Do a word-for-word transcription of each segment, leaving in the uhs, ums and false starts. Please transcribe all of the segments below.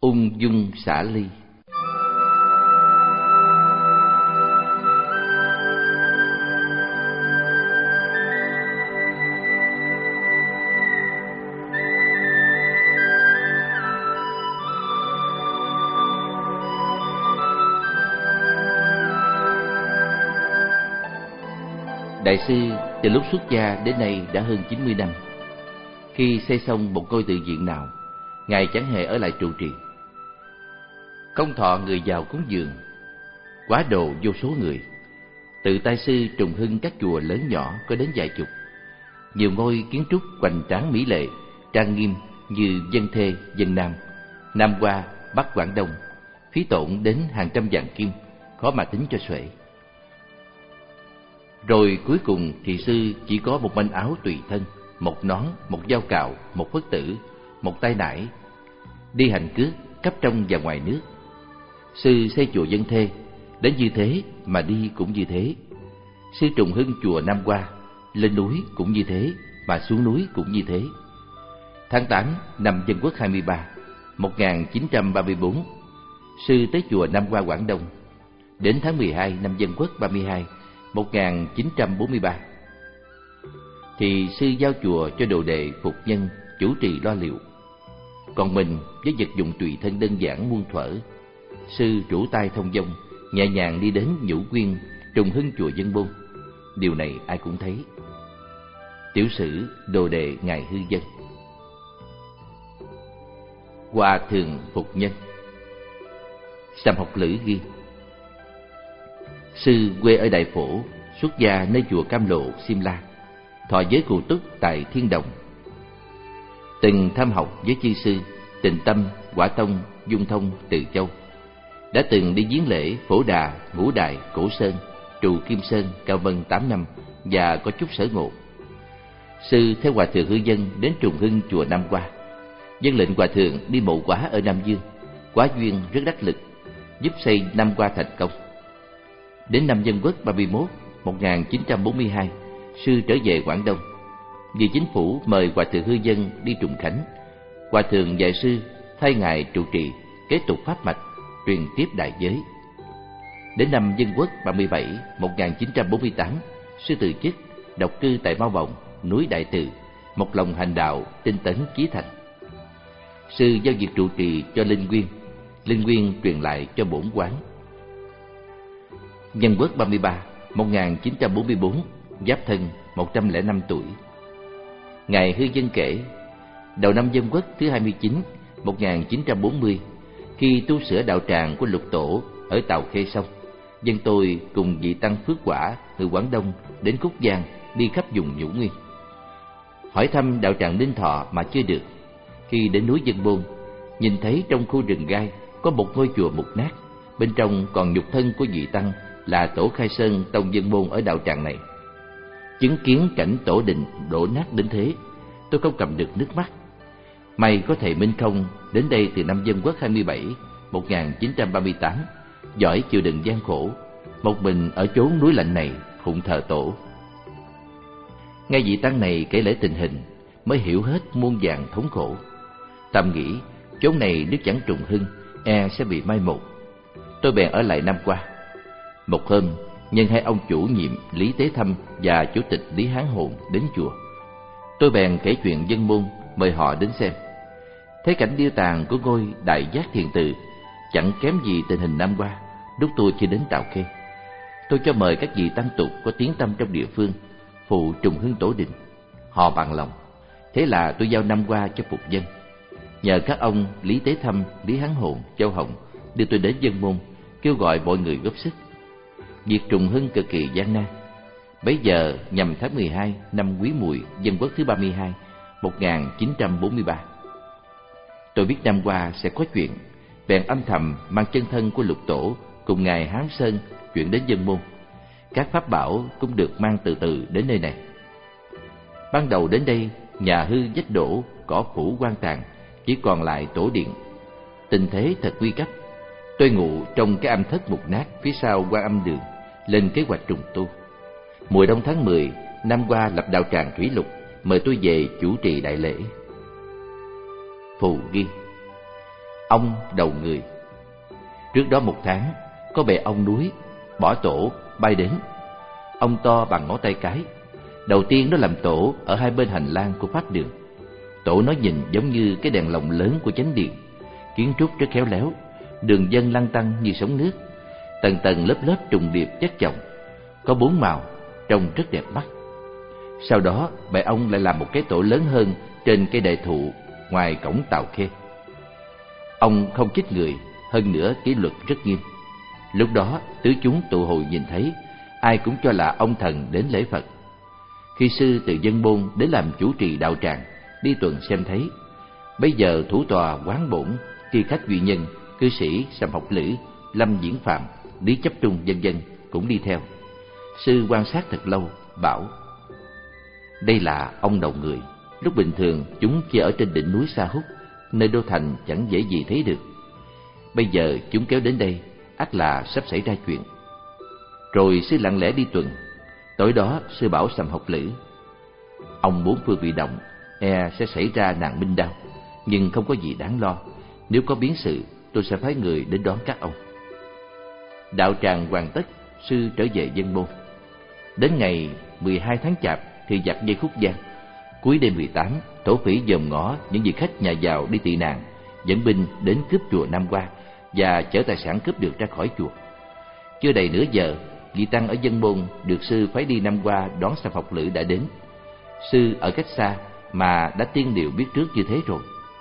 Ung dung xả ly. Đại sư từ lúc xuất gia đến nay đã hơn chín mươi năm. Khi xây xong một ngôi tự viện nào, Ngài chẳng hề ở lại trụ trì. Công thọ người giàu cúng dường, quá độ vô số người. Tự tay sư trùng hưng các chùa lớn nhỏ có đến vài chục. Nhiều ngôi kiến trúc hoành tráng mỹ lệ, trang nghiêm như Dân Thê, Dân Nam, Nam Hoa, Bắc Quảng Đông, phí tổn đến hàng trăm vạn kim, khó mà tính cho xuể. Rồi cuối cùng thì sư chỉ có một manh áo tùy thân, một nón, một dao cạo, một phất tử, một tay nải, đi hành cước khắp trong và ngoài nước. Sư xây chùa Dân Thê, đến như thế mà đi cũng như thế. Sư trùng hưng chùa Nam Hoa, lên núi cũng như thế mà xuống núi cũng như thế. Tháng tám năm Dân Quốc hai mươi ba, một nghìn chín trăm ba mươi tư, sư tới chùa Nam Hoa Quảng Đông. Đến tháng mười hai năm Dân Quốc ba mươi hai, một nghìn chín trăm bốn mươi ba, thì sư giao chùa cho đồ đệ Phục Nhân chủ trì lo liệu. Còn mình với vật dụng tùy thân đơn giản muôn thuở, sư rủ tay thông dong, nhẹ nhàng đi đến Nhũ Quyên trùng hưng chùa Dân Môn. Điều này ai cũng thấy. Tiểu sử đồ đệ Ngài Hư Dân. Hòa thượng Phục Nhân. Sàm Học Lữ ghi: sư quê ở Đại Phổ, xuất gia nơi chùa Cam Lộ, Simla, thọ giới Cù Túc tại Thiên Đồng. Từng tham học với chư sư Tịnh Tâm, Quả Tông, Dung Thông, Từ Châu. Đã từng đi viếng lễ Phổ Đà, Ngũ Đại, Cổ Sơn, Trù Kim Sơn, Cao Vân tám năm và có chút sở ngộ. Sư theo Hòa thượng Hư Dân đến trùng hưng chùa Nam Hoa, dân lệnh Hòa thượng đi mộ quá ở Nam Dương. Quá duyên rất đắc lực, giúp xây Nam Hoa thành công. Đến năm Dân Quốc ba mươi mốt, một nghìn chín trăm bốn mươi hai, sư trở về Quảng Đông. Vì chính phủ mời Hòa thượng Hư Dân đi trùng khánh, Hòa thượng dạy sư thay ngài trụ trì, kế tục pháp mạch, truyền tiếp đại giới. Đến năm Dân Quốc ba mươi bảy, một nghìn chín trăm bốn mươi tám, sư từ chức, độc cư tại Mao Bồng, núi Đại Từ, một lòng hành đạo, tinh tấn chí thành. Sư giao việc trụ trì cho Linh Nguyên, Linh Nguyên truyền lại cho Bổn Quán. Dân Quốc ba mươi ba, một nghìn chín trăm bốn mươi tư, Giáp Thân, một trăm lẻ năm tuổi. Ngài Hư Dân kể, đầu năm Dân Quốc thứ hai mươi chín, một nghìn chín trăm bốn mươi, khi tu sửa đạo tràng của Lục Tổ ở Tàu Khê xong, dân tôi cùng vị tăng Phước Quả người Quảng Đông đến Cúc Giang, đi khắp vùng Nhũ Nguyên. Hỏi thăm đạo tràng Ninh Thọ mà chưa được. Khi đến núi Dân Môn, nhìn thấy trong khu rừng gai có một ngôi chùa mục nát, bên trong còn nhục thân của vị tăng là Tổ Khai Sơn tông Dân Môn ở đạo tràng này. Chứng kiến cảnh tổ đình đổ nát đến thế, tôi không cầm được nước mắt. May có thầy Minh Không đến đây từ năm Dân Quốc hai mươi bảy, một nghìn chín trăm ba mươi tám, giỏi chịu đựng gian khổ, một mình ở chốn núi lạnh này phụng thờ tổ. Nghe vị tăng này kể lễ tình hình, mới hiểu hết muôn vàn thống khổ. Tâm nghĩ chốn này nếu chẳng trùng hưng, e sẽ bị mai một. Tôi bèn ở lại Nam Hoa. Một hôm, nhân hai ông chủ nhiệm Lý Tế Thâm và chủ tịch Lý Hán Hồn đến chùa, tôi bèn kể chuyện Dân Môn, mời họ đến xem. Thấy cảnh điêu tàn của ngôi Đại Giác Thiền Tự chẳng kém gì tình hình Nam Hoa lúc tôi chưa đến Tào Khê. Tôi cho mời các vị tăng tục có tiếng tăm trong địa phương phụ trùng hưng tổ đình. Họ bằng lòng. Thế là tôi giao Nam Hoa cho Phục Dân. Nhờ các ông Lý Tế Thâm, Lý Hán Hồn, Châu Hồng đưa tôi đến Dân Môn, kêu gọi mọi người góp sức. Việc trùng hưng cực kỳ gian nan. Bấy giờ nhằm tháng mười hai năm Quý Mùi Dân Quốc thứ ba mươi hai, một nghìn chín trăm bốn mươi ba. Tôi biết Nam Hoa sẽ có chuyện, bèn âm thầm mang chân thân của Lục Tổ cùng ngài Hán Sơn chuyển đến Dân Môn. Các pháp bảo cũng được mang từ từ đến nơi này. Ban đầu đến đây, nhà hư vách đổ, cỏ phủ hoang tàn, chỉ còn lại tổ điện. Tình thế thật nguy cấp. Tôi ngủ trong cái âm thất mục nát phía sau Quan Âm Đường, lên kế hoạch trùng tu. Mùa đông tháng mười, Nam Hoa lập đạo tràng Thủy Lục, mời tôi về chủ trì đại lễ. Phù ghi: ong đầu người. Trước đó một tháng, có bầy ong núi bỏ tổ bay đến. Ong to bằng ngón tay cái. Đầu tiên nó làm tổ ở hai bên hành lang của pháp đường. Tổ nó nhìn giống như cái đèn lồng lớn của chánh điện, kiến trúc rất khéo léo, đường dân lăn tăn như sóng nước, tầng tầng lớp lớp trùng điệp chất chồng, có bốn màu, trông rất đẹp mắt. Sau đó bầy ong lại làm một cái tổ lớn hơn trên cây đại thụ ngoài cổng Tàu Khê. Ong không chích người, hơn nữa kỷ luật rất nghiêm. Lúc đó tứ chúng tụ hội nhìn thấy, ai cũng cho là ông thần đến lễ Phật. Khi sư từ Dân Môn đến làm chủ trì đạo tràng, đi tuần xem thấy, bây giờ thủ tọa Quán Bổn, Tri Khách Duy Nhân, cư sĩ Sầm Học Lữ, Lâm Diễn Phạm, Lý Chấp Trung vân vân cũng đi theo. Sư quan sát thật lâu, bảo: đây là ong đầu người. Lúc bình thường chúng chỉ ở trên đỉnh núi Sa Hút, nơi đô thành chẳng dễ gì thấy được. Bây giờ chúng kéo đến đây, ắt là sắp xảy ra chuyện. Rồi sư lặng lẽ đi tuần. Tối đó sư bảo Sầm Học Lữ: ông bốn phương bị động, e sẽ xảy ra nạn minh đao, nhưng không có gì đáng lo. Nếu có biến sự, tôi sẽ phái người đến đón các ông. Đạo tràng hoàn tất, sư trở về Dân Môn. Đến ngày mười hai tháng Chạp thì giặc dây Khúc Giang. Cuối đêm mười tám, thổ phỉ dòm ngõ những vị khách nhà giàu đi tị nạn, dẫn binh đến cướp chùa Nam Hoa và chở tài sản cướp được ra khỏi chùa. Chưa đầy nửa giờ, vị tăng ở Dân Môn được sư phái đi Nam Hoa đón Sầm Học Lữ đã đến. Sư ở cách xa mà đã tiên điều biết trước như thế rồi.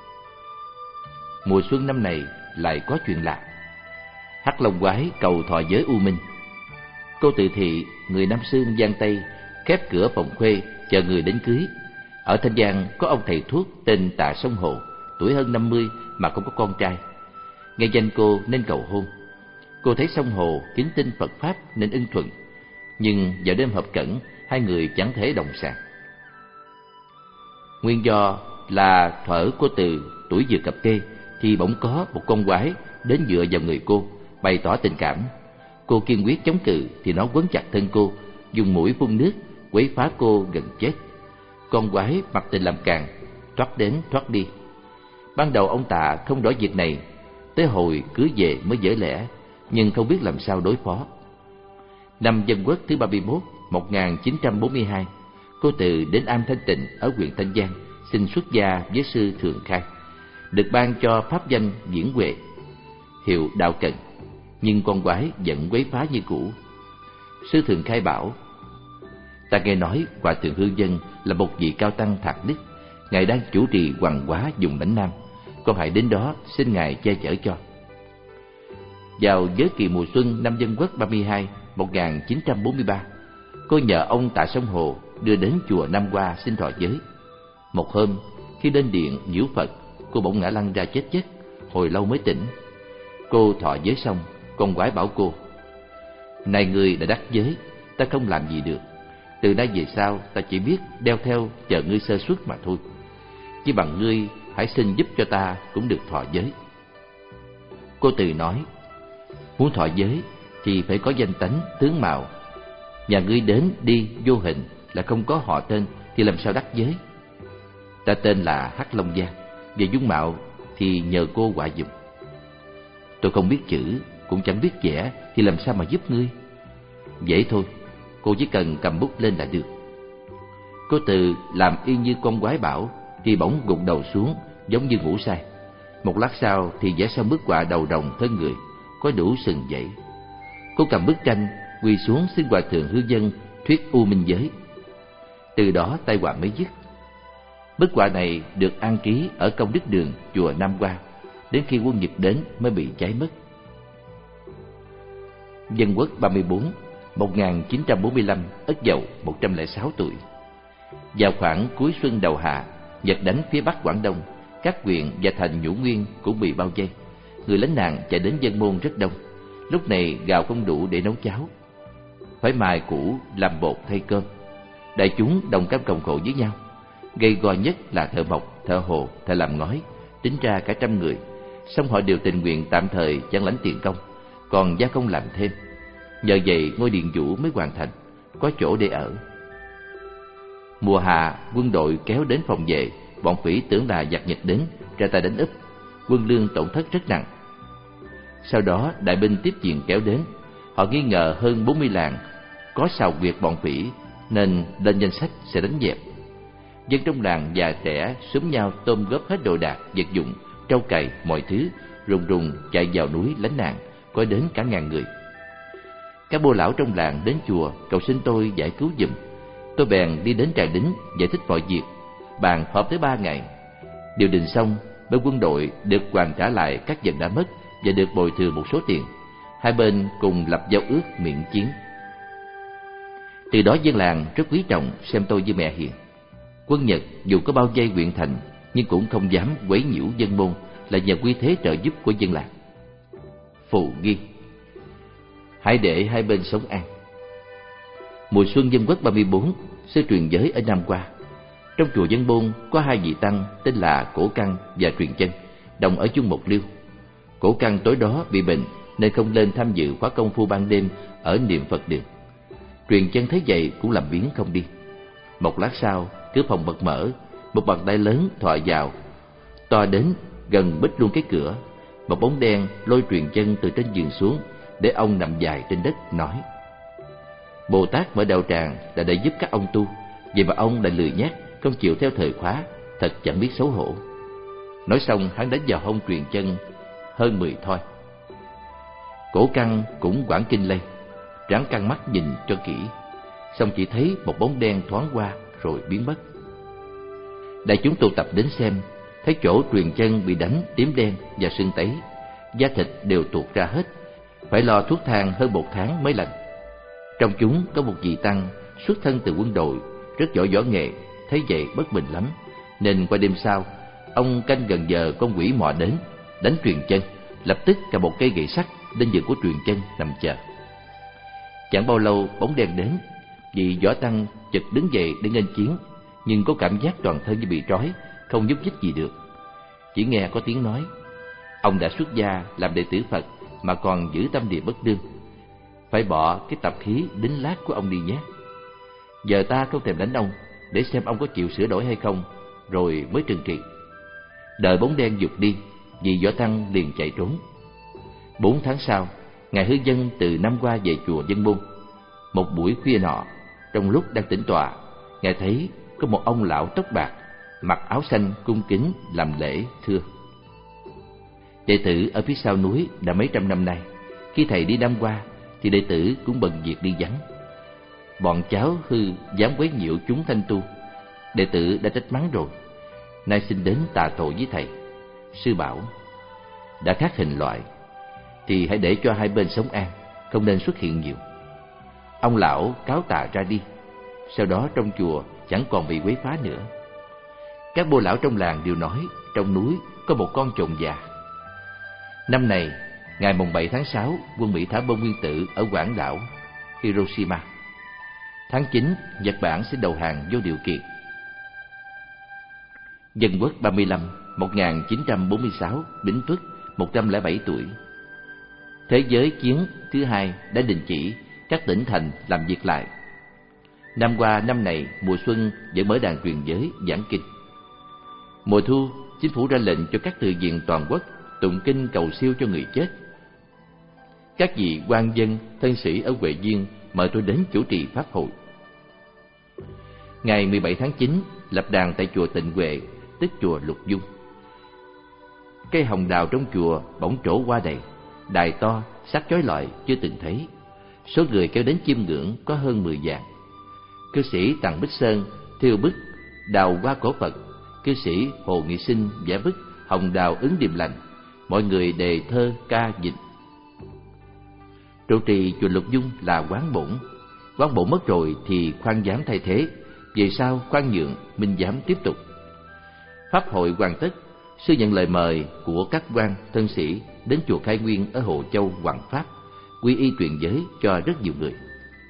Mùa xuân năm này lại có chuyện lạ. Hắc Long Quái cầu thọ giới U Minh. Cô Từ Thị, người Nam Xương Giang Tây, khép cửa phòng khuê chờ người đến cưới. Ở Thanh Giang có ông thầy thuốc tên Tạ Sông Hồ, tuổi hơn năm mươi mà không có con trai. Nghe danh cô nên cầu hôn. Cô thấy Sông Hồ kính tin Phật Pháp nên ưng thuận. Nhưng vào đêm hợp cẩn, hai người chẳng thể đồng sàng. Nguyên do là thuở cô Từ tuổi vừa cập kê thì bỗng có một con quái đến dựa vào người cô, bày tỏ tình cảm. Cô kiên quyết chống cự thì nó quấn chặt thân cô, dùng mũi phun nước quấy phá cô gần chết. Con quái mặc tình làm càng, thoát đến thoát đi. Ban đầu ông Tạ không rõ việc này, tới hồi cưới về mới vỡ lẽ, nhưng không biết làm sao đối phó. Năm Dân Quốc thứ ba mươi mốt, một nghìn chín trăm bốn mươi hai, cô Từ đến Am Thanh Tịnh ở huyện Thanh Giang xin xuất gia với sư Thường Khai, được ban cho pháp danh Diễn Huệ, hiệu Đạo Cần. Nhưng con quái vẫn quấy phá như cũ. Sư Thường Khai bảo: ta nghe nói Hòa Thượng Hư Dân là một vị cao tăng thạc đức, ngài đang chủ trì Hoàng Hóa vùng Lãnh Nam, con hãy đến đó xin ngài che chở cho. Vào giới kỳ mùa xuân năm Dân Quốc ba mươi hai, một nghìn chín trăm bốn mươi ba, cô nhờ ông Tạ Sông Hồ đưa đến chùa Nam Hoa xin thọ giới. Một hôm khi lên điện nhiễu Phật, cô bỗng ngã lăn ra chết giấc, hồi lâu mới tỉnh. Cô thọ giới xong, con quái bảo cô: này người đã đắc giới, ta không làm gì được. Từ nay về sau ta chỉ biết đeo theo chờ ngươi sơ suất mà thôi. Chỉ bằng ngươi hãy xin giúp cho ta cũng được thọ giới. Cô Từ nói: muốn thọ giới thì phải có danh tánh tướng mạo. Nhà ngươi đến đi vô hình là không có họ tên thì làm sao đắc giới? Ta tên là Hắc Long Giang, về dung mạo thì nhờ cô họa dùm. Tôi không biết chữ, cũng chẳng biết vẽ thì làm sao mà giúp ngươi? Dễ thôi, cô chỉ cần cầm bút lên là được. Cô Từ làm y như con quái bảo thì bỗng gục đầu xuống giống như ngủ say. Một lát sau thì vẽ xong bức họa đầu rồng thân người, có đủ sừng dãy. Cô cầm bức tranh quỳ xuống xin Hòa Thượng Hư Dân thuyết U Minh giới. Từ đó tai họa mới dứt. Bức họa này được an trí ở công đức đường chùa Nam Hoa, đến khi quân Nhật đến mới bị cháy mất. Dân Quốc ba mươi bốn, một nghìn chín trăm bốn mươi lăm, Ất Dậu một trăm lẻ sáu tuổi. Vào khoảng cuối xuân đầu hạ, Nhật đánh phía bắc Quảng Đông, các huyện và thành Nhũ Nguyên cũng bị bao vây. Người lánh nạn chạy đến Dân Môn rất đông. Lúc này gạo không đủ để nấu cháo, phải mài củ làm bột thay cơm. Đại chúng đồng cam cộng khổ với nhau. Gây go nhất là thợ mộc, thợ hồ, thợ làm ngói, tính ra cả trăm người. Song họ đều tình nguyện tạm thời chẳng lãnh tiền công, còn gia công làm thêm. Nhờ vậy ngôi điện Vũ mới hoàn thành, có chỗ để ở. Mùa hạ, quân đội kéo đến phòng vệ, bọn phỉ tưởng là giặc Nhật đến, ra tay đánh úp. quân lương tổn thất rất nặng. Sau đó đại binh tiếp diện kéo đến, họ nghi ngờ hơn bốn mươi làng có sào quyệt bọn phỉ nên lên danh sách sẽ đánh dẹp. Dân trong làng già trẻ xúm nhau tôm góp hết đồ đạc, vật dụng, trâu cày, mọi thứ, rùng rùng chạy vào núi lánh nạn, có đến cả ngàn người. Các bô lão trong làng đến chùa cầu xin tôi giải cứu giùm. Tôi bèn đi đến trại lính giải thích mọi việc, bàn họp tới ba ngày. Điều đình xong, bên quân đội được hoàn trả lại các vật đã mất và được bồi thường một số tiền. Hai bên cùng lập giao ước miễn chiến. Từ đó dân làng rất quý trọng xem tôi như mẹ hiền. Quân Nhật dù có bao vây huyện thành nhưng cũng không dám quấy nhiễu dân môn, là nhờ quy thế trợ giúp của dân làng. Phụ ghi: hãy để hai bên sống an. Mùa xuân Dân Quốc ba mươi bốn, sư truyền giới ở Nam Qua. Trong chùa Dân Bôn có hai vị tăng tên là Cổ Căn và Truyền Chân, đồng ở chung một liêu. Cổ Căn tối đó bị bệnh nên không lên tham dự khóa công phu ban đêm ở niệm Phật đường. Truyền Chân thấy vậy cũng làm biếng không đi. Một lát sau, cửa phòng bật mở, một bàn tay lớn thò vào, to đến gần bít luôn cái cửa. Một bóng đen lôi Truyền Chân từ trên giường xuống, để ông nằm dài trên đất, nói: Bồ Tát mở đạo tràng là để giúp các ông tu, vậy mà ông lại lười nhác, không chịu theo thời khóa, thật chẳng biết xấu hổ. Nói xong hắn đánh vào hông Truyền Chân hơn mười thoi. Cổ Căn cũng quảng kinh lây, ráng căng mắt nhìn cho kỹ, xong chỉ thấy một bóng đen thoáng qua rồi biến mất. Đại chúng tụ tập đến xem, thấy chỗ Truyền Chân bị đánh tím đen và sưng tấy, da thịt đều tuột ra hết, phải lo thuốc thang hơn một tháng mới lành. Trong chúng có một vị tăng xuất thân từ quân đội, rất giỏi võ nghệ, thấy vậy bất bình lắm, nên qua đêm sau, ông canh gần giờ con quỷ mò đến, đánh Truyền Chân, lập tức cầm một cây gậy sắt lên giường của Truyền Chân nằm chờ. Chẳng bao lâu bóng đen đến, vị võ tăng chợt đứng dậy để nghênh chiến, nhưng có cảm giác toàn thân như bị trói, không nhúc nhích gì được. Chỉ nghe có tiếng nói: ông đã xuất gia làm đệ tử Phật mà còn giữ tâm địa bất lương, phải bỏ cái tập khí đính lát của ông đi nhé. Giờ ta không thèm đánh ông, để xem ông có chịu sửa đổi hay không, rồi mới trừng trị. Đợi bóng đen vụt đi, vị võ tăng liền chạy trốn. Bốn tháng sau, ngài Hư Dân từ Nam Qua về chùa Dân Bôn. Một buổi khuya nọ, trong lúc đang tĩnh tọa, ngài thấy có một ông lão tóc bạc, mặc áo xanh cung kính làm lễ thưa: đệ tử ở phía sau núi đã mấy trăm năm nay, khi thầy đi Nam Qua thì đệ tử cũng bận việc đi vắng. Bọn cháu hư dám quấy nhiễu chúng thanh tu, đệ tử đã trách mắng rồi, nay xin đến tạ tội với thầy. Sư bảo: đã khác hình loại thì hãy để cho hai bên sống an, không nên xuất hiện nhiều. Ông lão cáo tạ ra đi. Sau đó trong chùa chẳng còn bị quấy phá nữa. Các bô lão trong làng đều nói trong núi có một con trồn già. Năm này, ngày mùng bảy tháng sáu, quân Mỹ thả bom nguyên tử ở quảng đảo Hiroshima. Tháng chín, Nhật Bản sẽ đầu hàng vô điều kiện. Dân Quốc ba mươi lăm, một nghìn chín trăm bốn mươi sáu, Bính Tuất, một trăm lẻ bảy tuổi. Thế giới chiến thứ hai đã đình chỉ, các tỉnh thành làm việc lại. Năm qua năm này, mùa xuân vẫn mở đàn truyền giới giảng kinh. Mùa thu, chính phủ ra lệnh cho các tự viện toàn quốc tụng kinh cầu siêu cho người chết. Các vị quan dân, thân sĩ ở Huệ Viên mời tôi đến chủ trì pháp hội. Ngày mười bảy tháng chín, lập đàn tại chùa Tịnh Huệ, tức chùa Lục Dung. Cây hồng đào trong chùa bỗng trổ hoa đầy, đài to, sắc chói lọi chưa từng thấy. Số người kéo đến chiêm ngưỡng có hơn mười vạn. Cư sĩ Tằng Bích Sơn thêu bức đào hoa cổ Phật, cư sĩ Hồ Nghị Sinh vẽ bức hồng đào ứng điềm lành, mọi người đề thơ ca dịch. Trụ trì chùa Lục Dung là Quán Bổn. Quán Bổn mất rồi thì Khoan Giám thay thế, về sau Khoan Nhượng, Minh Giám tiếp tục. Pháp hội hoàn tất, sư nhận lời mời của các quan thân sĩ đến chùa Khai Nguyên ở Hồ Châu hoằng pháp, quy y truyền giới cho rất nhiều người.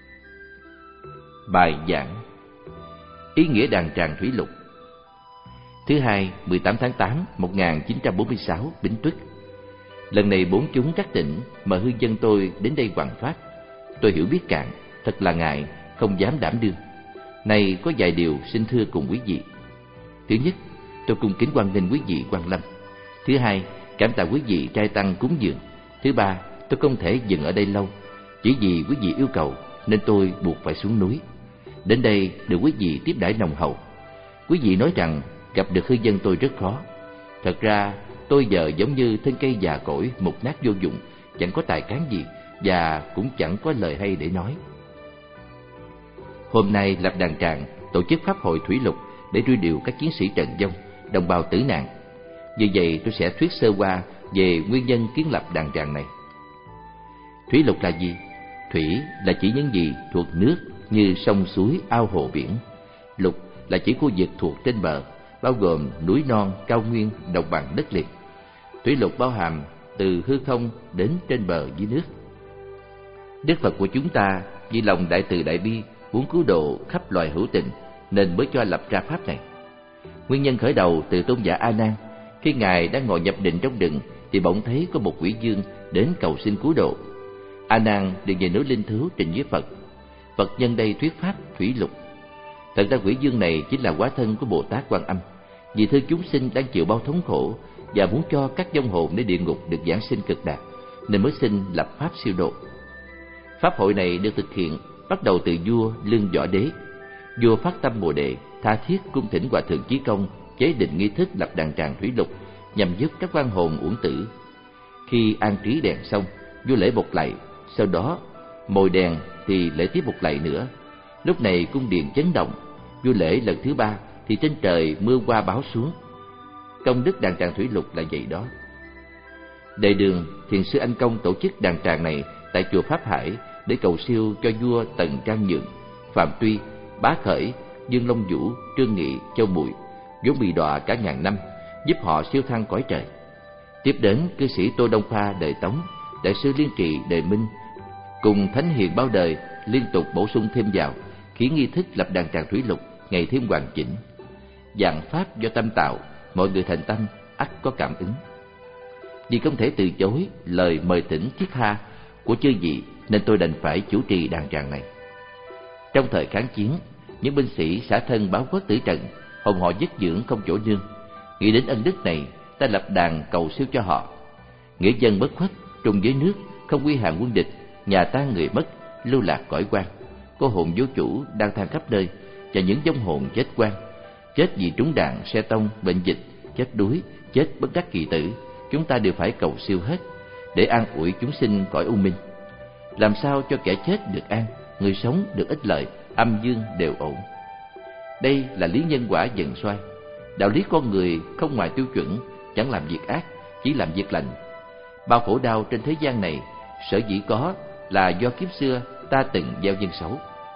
Bài giảng ý nghĩa đàn tràng thủy lục. Thứ hai, mười tám tháng tám, một nghìn chín trăm bốn mươi sáu, Bính Tuất. Lần này bốn chúng các tỉnh mà Hư Dân tôi đến đây hoằng pháp. Tôi hiểu biết cạn, thật là ngại, không dám đảm đương. Nay có vài điều xin thưa cùng quý vị. Thứ nhất, tôi cung kính hoan nghênh quý vị quan lâm. Thứ hai, cảm tạ quý vị trai tăng cúng dường. Thứ ba, tôi không thể dừng ở đây lâu, chỉ vì quý vị yêu cầu nên tôi buộc phải xuống núi. Đến đây được quý vị tiếp đãi nồng hậu. Quý vị nói rằng gặp được hư dân tôi rất khó. Thật ra tôi giờ giống như thân cây già cỗi mục nát vô dụng, chẳng có tài cán gì và cũng chẳng có lời hay để nói. Hôm nay lập đàn tràng tổ chức pháp hội thủy lục để truy điệu các chiến sĩ trận vong, đồng bào tử nạn. Vì vậy tôi sẽ thuyết sơ qua về nguyên nhân kiến lập đàn tràng này. Thủy lục là gì? Thủy là chỉ những gì thuộc nước như sông suối, ao hồ biển. Lục là chỉ khu vực thuộc trên bờ, bao gồm núi non, cao nguyên, đồng bằng đất liền. Thủy lục bao hàm từ hư không đến trên bờ dưới nước. Đức Phật của chúng ta vì lòng đại từ đại bi muốn cứu độ khắp loài hữu tình nên mới cho lập ra pháp này. Nguyên nhân khởi đầu từ tôn giả A Nan. Khi ngài đang ngồi nhập định trong rừng thì bỗng thấy có một quỷ vương đến cầu xin cứu độ. A Nan liền về núi Linh Thứu trình với Phật. Phật nhân đây thuyết pháp thủy lục. Thật ra quỷ vương này chính là hóa thân của Bồ Tát Quan Âm, vì thương chúng sinh đang chịu bao thống khổ và muốn cho các vong hồn đến địa ngục được giảng sinh cực đạt, nên mới xin lập pháp siêu độ. Pháp hội này được thực hiện bắt đầu từ vua Lương Võ Đế. Vua phát tâm Bồ Đề, tha thiết cung thỉnh Hòa thượng Chí Công chế định nghi thức lập đàn tràng thủy lục nhằm giúp các oan hồn uổng tử. Khi an trí đèn xong, vua lễ một lạy, sau đó mồi đèn thì lễ tiếp một lạy nữa. Lúc này cung điện chấn động. Vua lễ lần thứ ba thì trên trời mưa hoa báo xuống. Công đức đàn tràng thủy lục là vậy đó. Đề Đường, thiền sư Anh Công tổ chức đàn tràng này tại chùa Pháp Hải để cầu siêu cho vua Tần Trang Nhượng, Phạm Tuy, Bá Khởi, Dương Long Vũ, Trương Nghị, Châu Mùi vốn bị đọa cả ngàn năm, giúp họ siêu thăng cõi trời. Tiếp đến cư sĩ Tô Đông Pha đời Tống, đại sư Liên Trị đời Minh cùng thánh hiền bao đời liên tục bổ sung thêm vào, khiến nghi thức lập đàn tràng thủy lục ngày thêm hoàn chỉnh. Dạng pháp do tâm tạo, mọi người thành tâm ắt có cảm ứng. Vì không thể từ chối lời mời thỉnh thiết tha của chư vị nên tôi đành phải chủ trì đàn tràng này. Trong thời kháng chiến, những binh sĩ xả thân báo quốc tử trận, hồn họ dứt dưỡng không chỗ nương. Nghĩ đến ân đức này, ta lập đàn cầu siêu cho họ. Nghĩa dân bất khuất, trung với nước, không quy hàng quân địch, nhà tan người mất, lưu lạc cõi quan. Cô hồn vô chủ đang than khắp nơi, và những vong hồn chết quan, chết vì trúng đạn, xe tông, bệnh dịch, chết đuối, chết bất đắc kỳ tử, chúng ta đều phải cầu siêu hết, để an ủi chúng sinh cõi u minh. Làm sao cho kẻ chết được an, người sống được ích lợi, âm dương đều ổn. Đây là lý nhân quả dần xoay. Đạo lý con người không ngoài tiêu chuẩn, chẳng làm việc ác, chỉ làm việc lành. Bao khổ đau trên thế gian này sở dĩ có là do kiếp xưa ta từng gieo nhân xấu.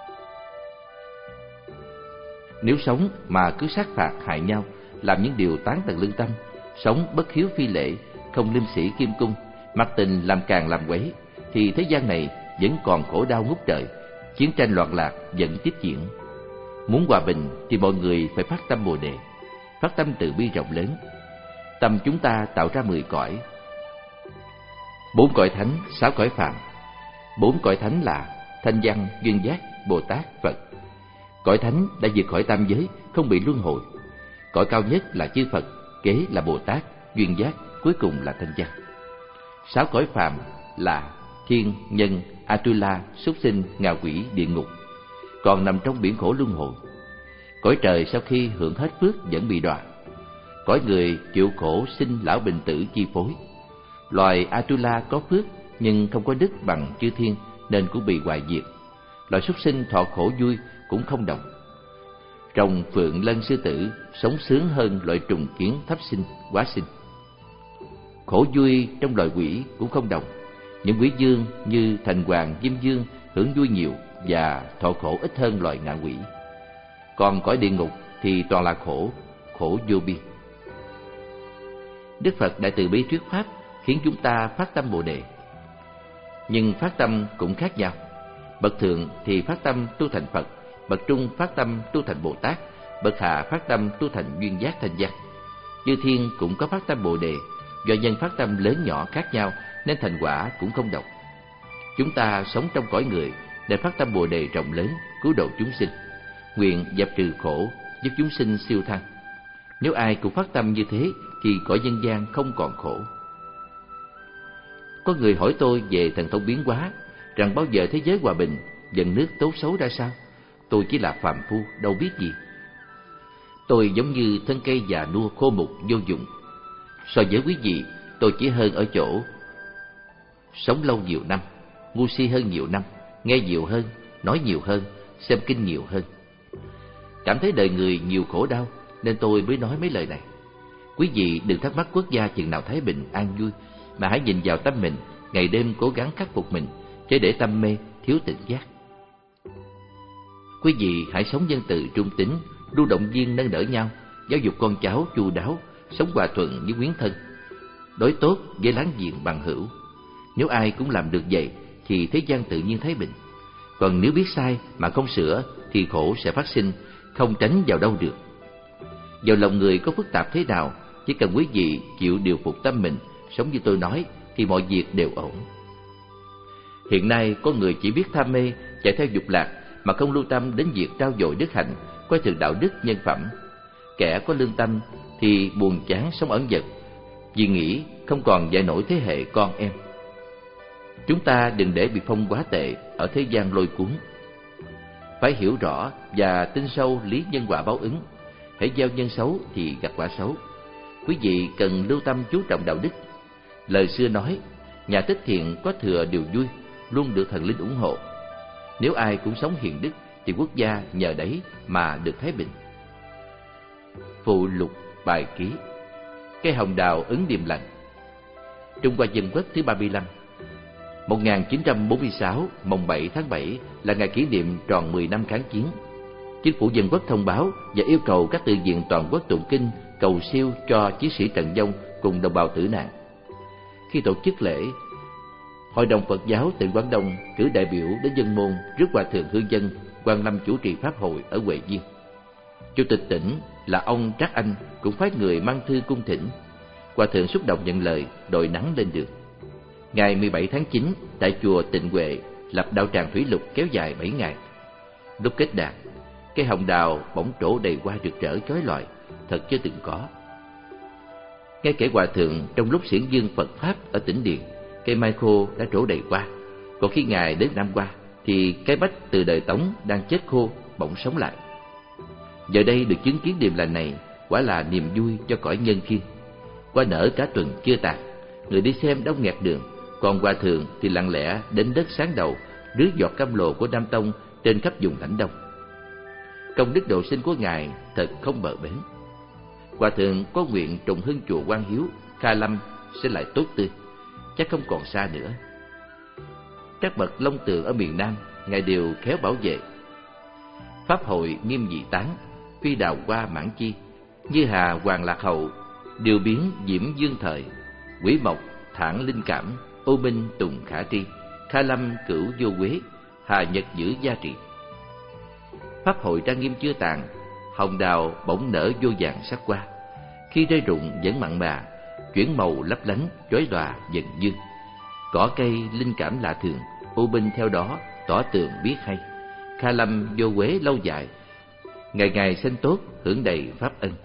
Nếu sống mà cứ sát phạt hại nhau, làm những điều tán tận lương tâm, sống bất hiếu phi lễ, không liêm sĩ kim cung, mặc tình làm càng làm quấy, thì thế gian này vẫn còn khổ đau ngút trời, chiến tranh loạn lạc vẫn tiếp diễn. Muốn hòa bình thì mọi người phải phát tâm Bồ Đề, phát tâm từ bi rộng lớn. Tâm chúng ta tạo ra mười cõi, bốn cõi thánh, sáu cõi phàm. Bốn cõi thánh là Thanh Văn, Duyên Giác, Bồ Tát, Phật. Cõi thánh đã vượt khỏi tam giới, không bị luân hồi. Cõi cao nhất là chư Phật, kế là Bồ Tát, Duyên Giác, cuối cùng là Thanh Văn. Sáu cõi phàm là thiên, nhân, Atula, súc sinh, ngạ quỷ, địa ngục, còn nằm trong biển khổ luân hồi. Cõi trời sau khi hưởng hết phước vẫn bị đọa. Cõi người chịu khổ sinh lão bệnh tử chi phối. Loài Atula có phước nhưng không có đức bằng chư thiên nên cũng bị hoại diệt. Loài súc sinh thọ khổ vui cũng không đồng. Rồng, phượng, lân, sư tử sống sướng hơn loại trùng kiến thấp sinh, quá sinh. Khổ vui trong loài quỷ cũng không đồng. Những quỷ dương như Thành Hoàng, Diêm Dương hưởng vui nhiều và thọ khổ ít hơn loài ngạ quỷ. Còn cõi địa ngục thì toàn là khổ, khổ vô biên. Đức Phật đại từ bi thuyết pháp khiến chúng ta phát tâm Bồ Đề. Nhưng phát tâm cũng khác nhau. Bậc thượng thì phát tâm tu thành Phật, bậc trung phát tâm tu thành Bồ Tát, bậc hạ phát tâm tu thành Duyên Giác, Thanh Văn. Chư thiên cũng có phát tâm Bồ Đề, do nhân phát tâm lớn nhỏ khác nhau nên thành quả cũng không đồng. Chúng ta sống trong cõi người để phát tâm Bồ Đề rộng lớn, cứu độ chúng sinh, nguyện dẹp trừ khổ, giúp chúng sinh siêu thăng. Nếu ai cũng phát tâm như thế thì cõi nhân gian không còn khổ. Có người hỏi tôi về thần thông biến hóa, rằng bao giờ thế giới hòa bình, dần nước tốt xấu ra sao. Tôi chỉ là phàm phu, đâu biết gì. Tôi giống như thân cây già nua khô mục vô dụng. So với quý vị, tôi chỉ hơn ở chỗ sống lâu nhiều năm, ngu si hơn nhiều năm, nghe nhiều hơn, nói nhiều hơn, xem kinh nhiều hơn. Cảm thấy đời người nhiều khổ đau nên tôi mới nói mấy lời này. Quý vị đừng thắc mắc quốc gia chừng nào thái bình an vui, mà hãy nhìn vào tâm mình, ngày đêm cố gắng khắc phục mình, chứ để tâm mê thiếu tỉnh giác. Quý vị hãy sống nhân từ trung tín, luôn động viên nâng đỡ nhau, giáo dục con cháu chu đáo, sống hòa thuận với quyến thân, đối tốt với láng giềng bằng hữu. Nếu ai cũng làm được vậy thì thế gian tự nhiên thái bình. Còn nếu biết sai mà không sửa thì khổ sẽ phát sinh, không tránh vào đâu được. Vào lòng người có phức tạp thế nào, chỉ cần quý vị chịu điều phục tâm mình, sống như tôi nói, thì mọi việc đều ổn. Hiện nay có người chỉ biết tham mê, chạy theo dục lạc, mà không lưu tâm đến việc trau dồi đức hạnh, coi thường đạo đức nhân phẩm. Kẻ có lương tâm thì buồn chán sống ẩn dật, vì nghĩ không còn dạy nổi thế hệ con em. Chúng ta đừng để bị phong quá tệ ở thế gian lôi cuốn. Phải hiểu rõ và tin sâu lý nhân quả báo ứng. Hãy gieo nhân xấu thì gặt quả xấu. Quý vị cần lưu tâm chú trọng đạo đức. Lời xưa nói, nhà tích thiện có thừa điều vui, luôn được thần linh ủng hộ. Nếu ai cũng sống hiền đức thì quốc gia nhờ đấy mà được thái bình. Phụ lục bài ký. Cây hồng đào ứng điềm lành. Trung Hoa Dân Quốc thứ ba mươi lăm, một nghìn chín trăm bốn mươi sáu, mùng bảy tháng bảy là ngày kỷ niệm tròn mười năm kháng chiến. Chính phủ Dân Quốc thông báo và yêu cầu các tự viện toàn quốc tụng kinh cầu siêu cho chiến sĩ Trần Vong cùng đồng bào tử nạn. Khi tổ chức lễ, Hội đồng Phật giáo tỉnh Quảng Đông cử đại biểu đến dân môn rước Hòa thượng Hương Dân Quang Lâm chủ trì pháp hội ở Huệ Viên. Chủ tịch tỉnh là ông Trác Anh cũng phái người mang thư cung thỉnh. Hòa thượng xúc động nhận lời, đội nắng lên đường. Ngày mười bảy tháng chín, tại chùa Tịnh Huệ lập đạo tràng thủy lục kéo dài bảy ngày. Lúc kết đạt, cây hồng đào bỗng trổ đầy hoa rực rỡ chói lọi, thật chưa từng có. Ngay kể Hòa thượng trong lúc xiển dương Phật pháp ở tỉnh Điền, cây mai khô đã trổ đầy hoa. Còn khi ngài đến Nam Hoa thì cái bách từ đời Tống đang chết khô bỗng sống lại. Giờ đây được chứng kiến điềm lành này quả là niềm vui cho cõi nhân khiên. Hoa nở cả tuần chưa tàn, người đi xem đông nghẹt đường, còn Hòa thượng thì lặng lẽ đến đất sáng đầu, rước giọt cam lồ của Nam Tông trên khắp vùng Lãnh Đông. Công đức độ sinh của ngài thật không bờ bến. Hòa thượng có nguyện trùng hưng chùa Quang Hiếu, Kha Lâm sẽ lại tốt tươi, chắc không còn xa nữa. Các bậc long tượng ở miền Nam ngài đều khéo bảo vệ. Pháp hội nghiêm dị tán, phi đào hoa mãn chi, như hà hoàng lạc hậu, điều biến diễm dương thời, quỷ mộc thản linh cảm, ô minh tùng khả tri, Kha Lâm cửu vô quế, hà nhật giữ gia trị. Pháp hội trang nghiêm chưa tàn, hồng đào bỗng nở vô vàng sắc hoa. Khi rơi rụng vẫn mặn mà, chuyển màu lấp lánh, chói lòa dần dương. Cỏ cây linh cảm lạ thường, ô binh theo đó tỏ tường biết hay. Kha Lâm vô quế lâu dài, ngày ngày sinh tốt hưởng đầy pháp ân.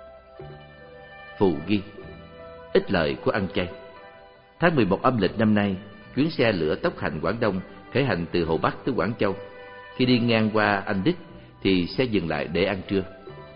Phù ghi ích lợi của ăn chay. Tháng mười một âm lịch năm nay, chuyến xe lửa tốc hành Quảng Đông khởi hành từ Hồ Bắc tới Quảng Châu. Khi đi ngang qua Anh Đức thì xe dừng lại để ăn trưa.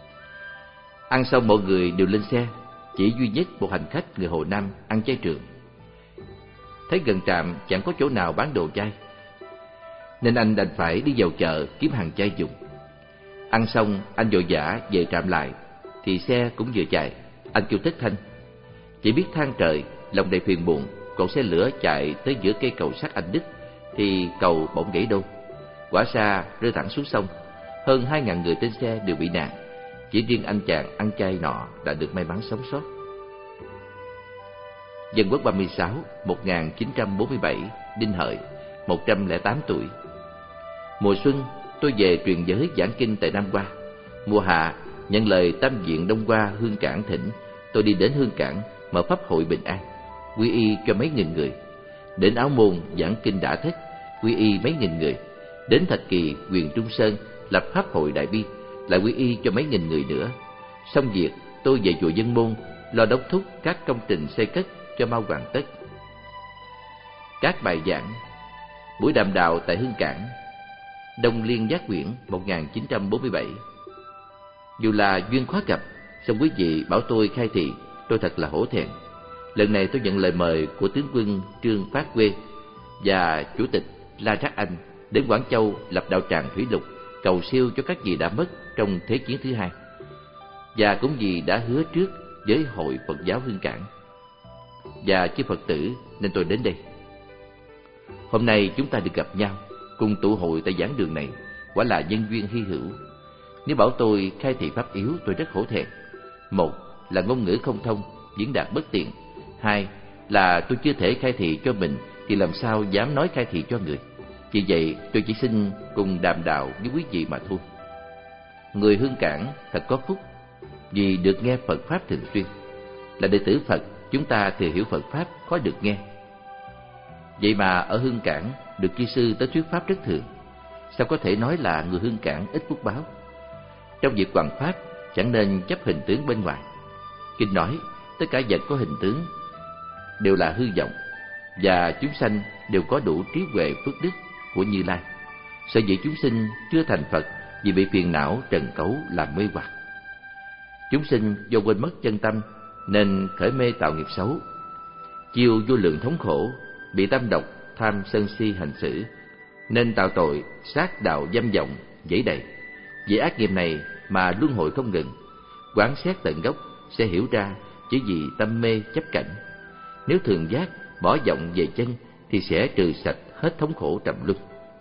Ăn xong mọi người đều lên xe, chỉ duy nhất một hành khách người Hồ Nam ăn chay trường. Thấy gần trạm chẳng có chỗ nào bán đồ chay, nên anh đành phải đi vào chợ kiếm hàng chay dùng. Ăn xong anh vội vã về trạm lại, thì xe cũng vừa chạy. Anh kêu thất thanh, chỉ biết than trời, lòng đầy phiền muộn. Còn xe lửa chạy tới giữa cây cầu sắt Anh Đức thì cầu bỗng gãy đôi, quả xa rơi thẳng xuống sông. Hơn hai ngàn người trên xe đều bị nạn, chỉ riêng anh chàng ăn chay nọ đã được may mắn sống sót. Dân Quốc ba mươi sáu, một nghìn chín trăm bốn mươi bảy, Đinh Hợi, một trăm lẻ tám tuổi. Mùa xuân tôi về truyền giới giảng kinh tại Nam Hoa. Mùa hạ nhận lời Tam Viện Đông Hoa Hương Cảng thỉnh, tôi đi đến Hương Cảng mở pháp hội bình an, quy y cho mấy nghìn người. Đến Áo Môn giảng kinh Đã Thất, quy y mấy nghìn người. Đến Thạch Kỳ, Quyền Trung Sơn lập pháp hội đại bi, lại quy y cho mấy nghìn người nữa. Xong việc, tôi về chùa Dân Môn lo đốc thúc các công trình xây cất cho mau hoàn tất. các bài giảng. Buổi đàm đạo tại Hương Cảng, Đông Liên Giác Quyển một nghìn chín trăm bốn mươi bảy. Dù là duyên khó gặp, song quý vị bảo tôi khai thị, tôi thật là hổ thẹn. Lần này tôi nhận lời mời của tướng quân Trương Phát Quê và chủ tịch La Trác Anh đến Quảng Châu lập đạo tràng thủy lục, cầu siêu cho các vị đã mất trong Thế chiến thứ hai, và cũng vì đã hứa trước với Hội Phật giáo Hương Cảng và chư Phật tử nên tôi đến đây. Hôm nay chúng ta được gặp nhau, cùng tụ hội tại giảng đường này, quả là nhân duyên hy hữu. Nếu bảo tôi khai thị pháp yếu, tôi rất hổ thẹn. Một là ngôn ngữ không thông, diễn đạt bất tiện. Hai là tôi chưa thể khai thị cho mình thì làm sao dám nói khai thị cho người. Vì vậy tôi chỉ xin cùng đàm đạo với quý vị mà thôi. Người Hương Cảng thật có phúc vì được nghe Phật pháp thường xuyên. Là đệ tử Phật, chúng ta thừa hiểu Phật pháp khó được nghe. Vậy mà ở Hương Cảng được chư sư tới thuyết pháp rất thường. Sao có thể nói là người Hương Cảng ít phúc báo? Trong việc hoằng pháp chẳng nên chấp hình tướng bên ngoài. Kinh nói tất cả vật có hình tướng đều là hư vọng, và chúng sanh đều có đủ trí huệ phước đức của Như Lai. Sở dĩ chúng sinh chưa thành Phật vì bị phiền não trần cấu làm mê hoặc. Chúng sinh do quên mất chân tâm nên khởi mê tạo nghiệp xấu, chịu vô lượng thống khổ, bị tâm độc tham sân si hành xử, nên tạo tội sát đạo dâm vọng dẫy đầy. Vì ác nghiệp này mà luân hồi không ngừng. Quán xét tận gốc sẽ hiểu ra chỉ vì tâm mê chấp cảnh. Nếu thường giác bỏ vọng về chân thì sẽ trừ sạch hết thống khổ trầm luân.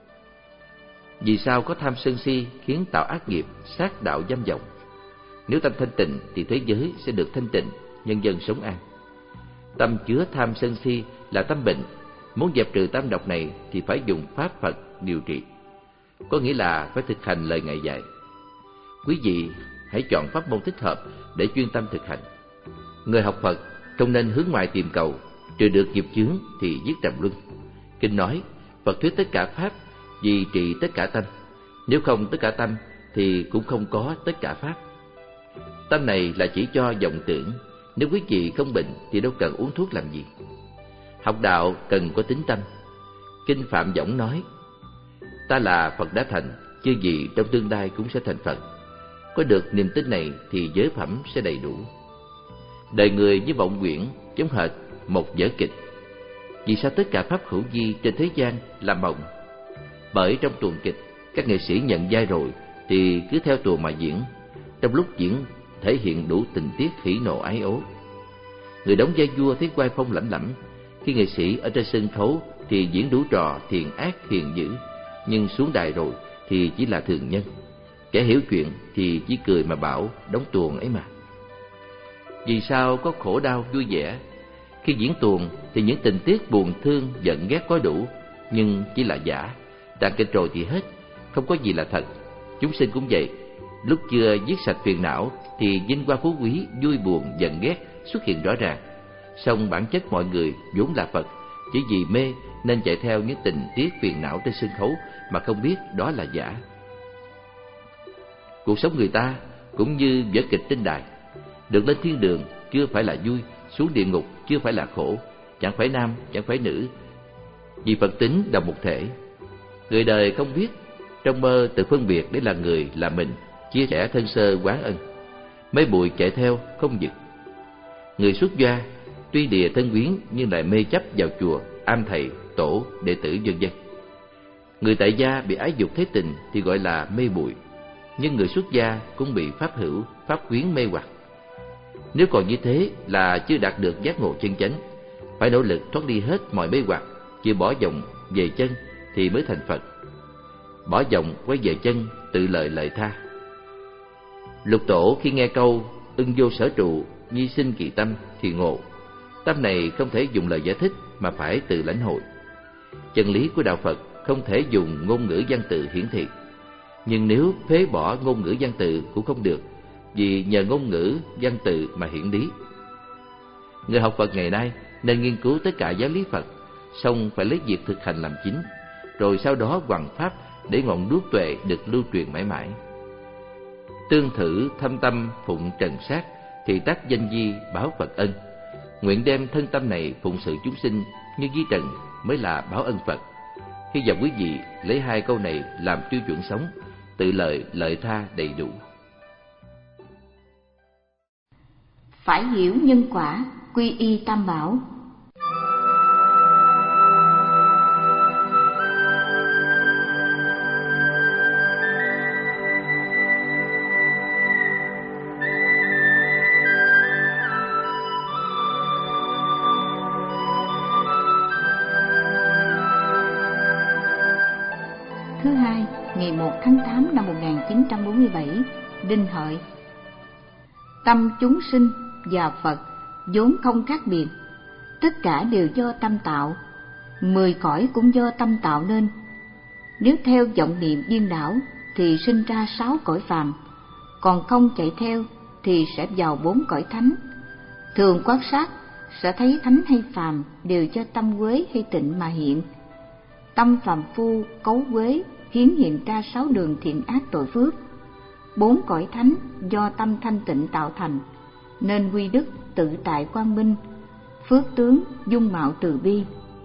Vì sao có tham sân si khiến tạo ác nghiệp sát đạo dâm vọng? Nếu tâm thanh tịnh thì thế giới sẽ được thanh tịnh, nhân dân sống an. Tâm chứa tham sân si là tâm bệnh. Muốn dẹp trừ tâm độc này thì phải dùng pháp Phật điều trị. Có nghĩa là phải thực hành lời Ngài dạy. Quý vị hãy chọn pháp môn thích hợp để chuyên tâm thực hành. Người học Phật không nên hướng ngoài tìm cầu, trừ được nghiệp chướng thì giết trầm luân. Kinh nói Phật thuyết tất cả pháp vì trị tất cả tâm. Nếu không tất cả tâm thì cũng không có tất cả pháp. Tâm này là chỉ cho vọng tưởng. Nếu quý vị không bệnh thì đâu cần uống thuốc làm gì. Học đạo cần có tính tâm. Kinh Phạm Võng nói ta là Phật đã thành, chư vị trong tương lai cũng sẽ thành Phật. Có được niềm tin này thì giới phẩm sẽ đầy đủ. Đời người với vọng quyển giống hệt một vở kịch. Vì sao tất cả pháp hữu vi trên thế gian là mộng? Bởi trong tuồng kịch, các nghệ sĩ nhận vai rồi thì cứ theo tuồng mà diễn. Trong lúc diễn thể hiện đủ tình tiết hỉ nộ ái ố. Người đóng vai vua thấy oai phong lẫm lẫm. Khi nghệ sĩ ở trên sân khấu thì diễn đủ trò thiện ác hiền dữ, nhưng xuống đài rồi thì chỉ là thường nhân. Kẻ hiểu chuyện thì chỉ cười mà bảo đóng tuồng ấy mà. Vì sao có khổ đau vui vẻ? Khi diễn tuồng thì những tình tiết buồn thương giận ghét có đủ, nhưng chỉ là giả. Tàn kịch rồi thì hết, không có gì là thật. Chúng sinh cũng vậy. Lúc chưa giết sạch phiền não thì vinh hoa phú quý, vui buồn giận ghét xuất hiện rõ ràng. Song bản chất mọi người vốn là Phật, chỉ vì mê nên chạy theo những tình tiết phiền não trên sân khấu mà không biết đó là giả. Cuộc sống người ta cũng như vở kịch trên đài. Được lên thiên đường chưa phải là vui, xuống địa ngục chưa phải là khổ, chẳng phải nam chẳng phải nữ, vì Phật tính đồng một thể. Người đời không biết, trong mơ tự phân biệt để là người là mình, chia sẻ thân sơ quán ân, mấy bụi chạy theo không dừng. Người xuất gia tuy địa thân quyến nhưng lại mê chấp vào chùa, am thầy, tổ, đệ tử vân vân. Người tại gia bị ái dục thế tình thì gọi là mê bụi, nhưng người xuất gia cũng bị pháp hữu, pháp quyến mê hoặc. Nếu còn như thế là chưa đạt được giác ngộ chân chánh, phải nỗ lực thoát đi hết mọi mê hoặc, chịu bỏ vọng về chân thì mới thành Phật. Bỏ vọng quay về chân, tự lợi lợi tha. Lục Tổ khi nghe câu ưng vô sở trụ, nhi sinh kỳ tâm thì ngộ. Tâm này không thể dùng lời giải thích mà phải tự lãnh hội. Chân lý của đạo Phật không thể dùng ngôn ngữ văn tự hiển thị. Nhưng nếu phế bỏ ngôn ngữ văn tự cũng không được, vì nhờ ngôn ngữ văn tự mà hiển lý. Người học Phật ngày nay nên nghiên cứu tất cả giáo lý Phật, song phải lấy việc thực hành làm chính, rồi sau đó hoằng pháp để ngọn đuốc tuệ được lưu truyền mãi mãi. Tương thử thâm tâm phụng trần sát, thì tác danh di báo Phật ân. Nguyện đem thân tâm này phụng sự chúng sinh như di trần, mới là báo ân Phật. Hy vọng quý vị lấy hai câu này làm tiêu chuẩn sống, tự lợi lợi tha đầy đủ. Phải hiểu nhân quả, quy y Tam Bảo. Thứ hai, ngày một tháng tám năm một nghìn chín trăm bốn mươi bảy, Đinh Hợi. Tâm chúng sinh và Phật vốn không khác biệt, tất cả đều do tâm tạo, mười cõi cũng do tâm tạo nên. Nếu theo vọng niệm điên đảo thì sinh ra sáu cõi phàm, còn không chạy theo thì sẽ vào bốn cõi thánh. Thường quan sát sẽ thấy thánh hay phàm đều do tâm quế hay tịnh mà hiện. Tâm phàm phu cấu quế hiến hiện ra sáu đường thiện ác tội phước. Bốn cõi thánh do tâm thanh tịnh tạo thành, nên quy đức tự tại quang minh, phước tướng dung mạo từ bi.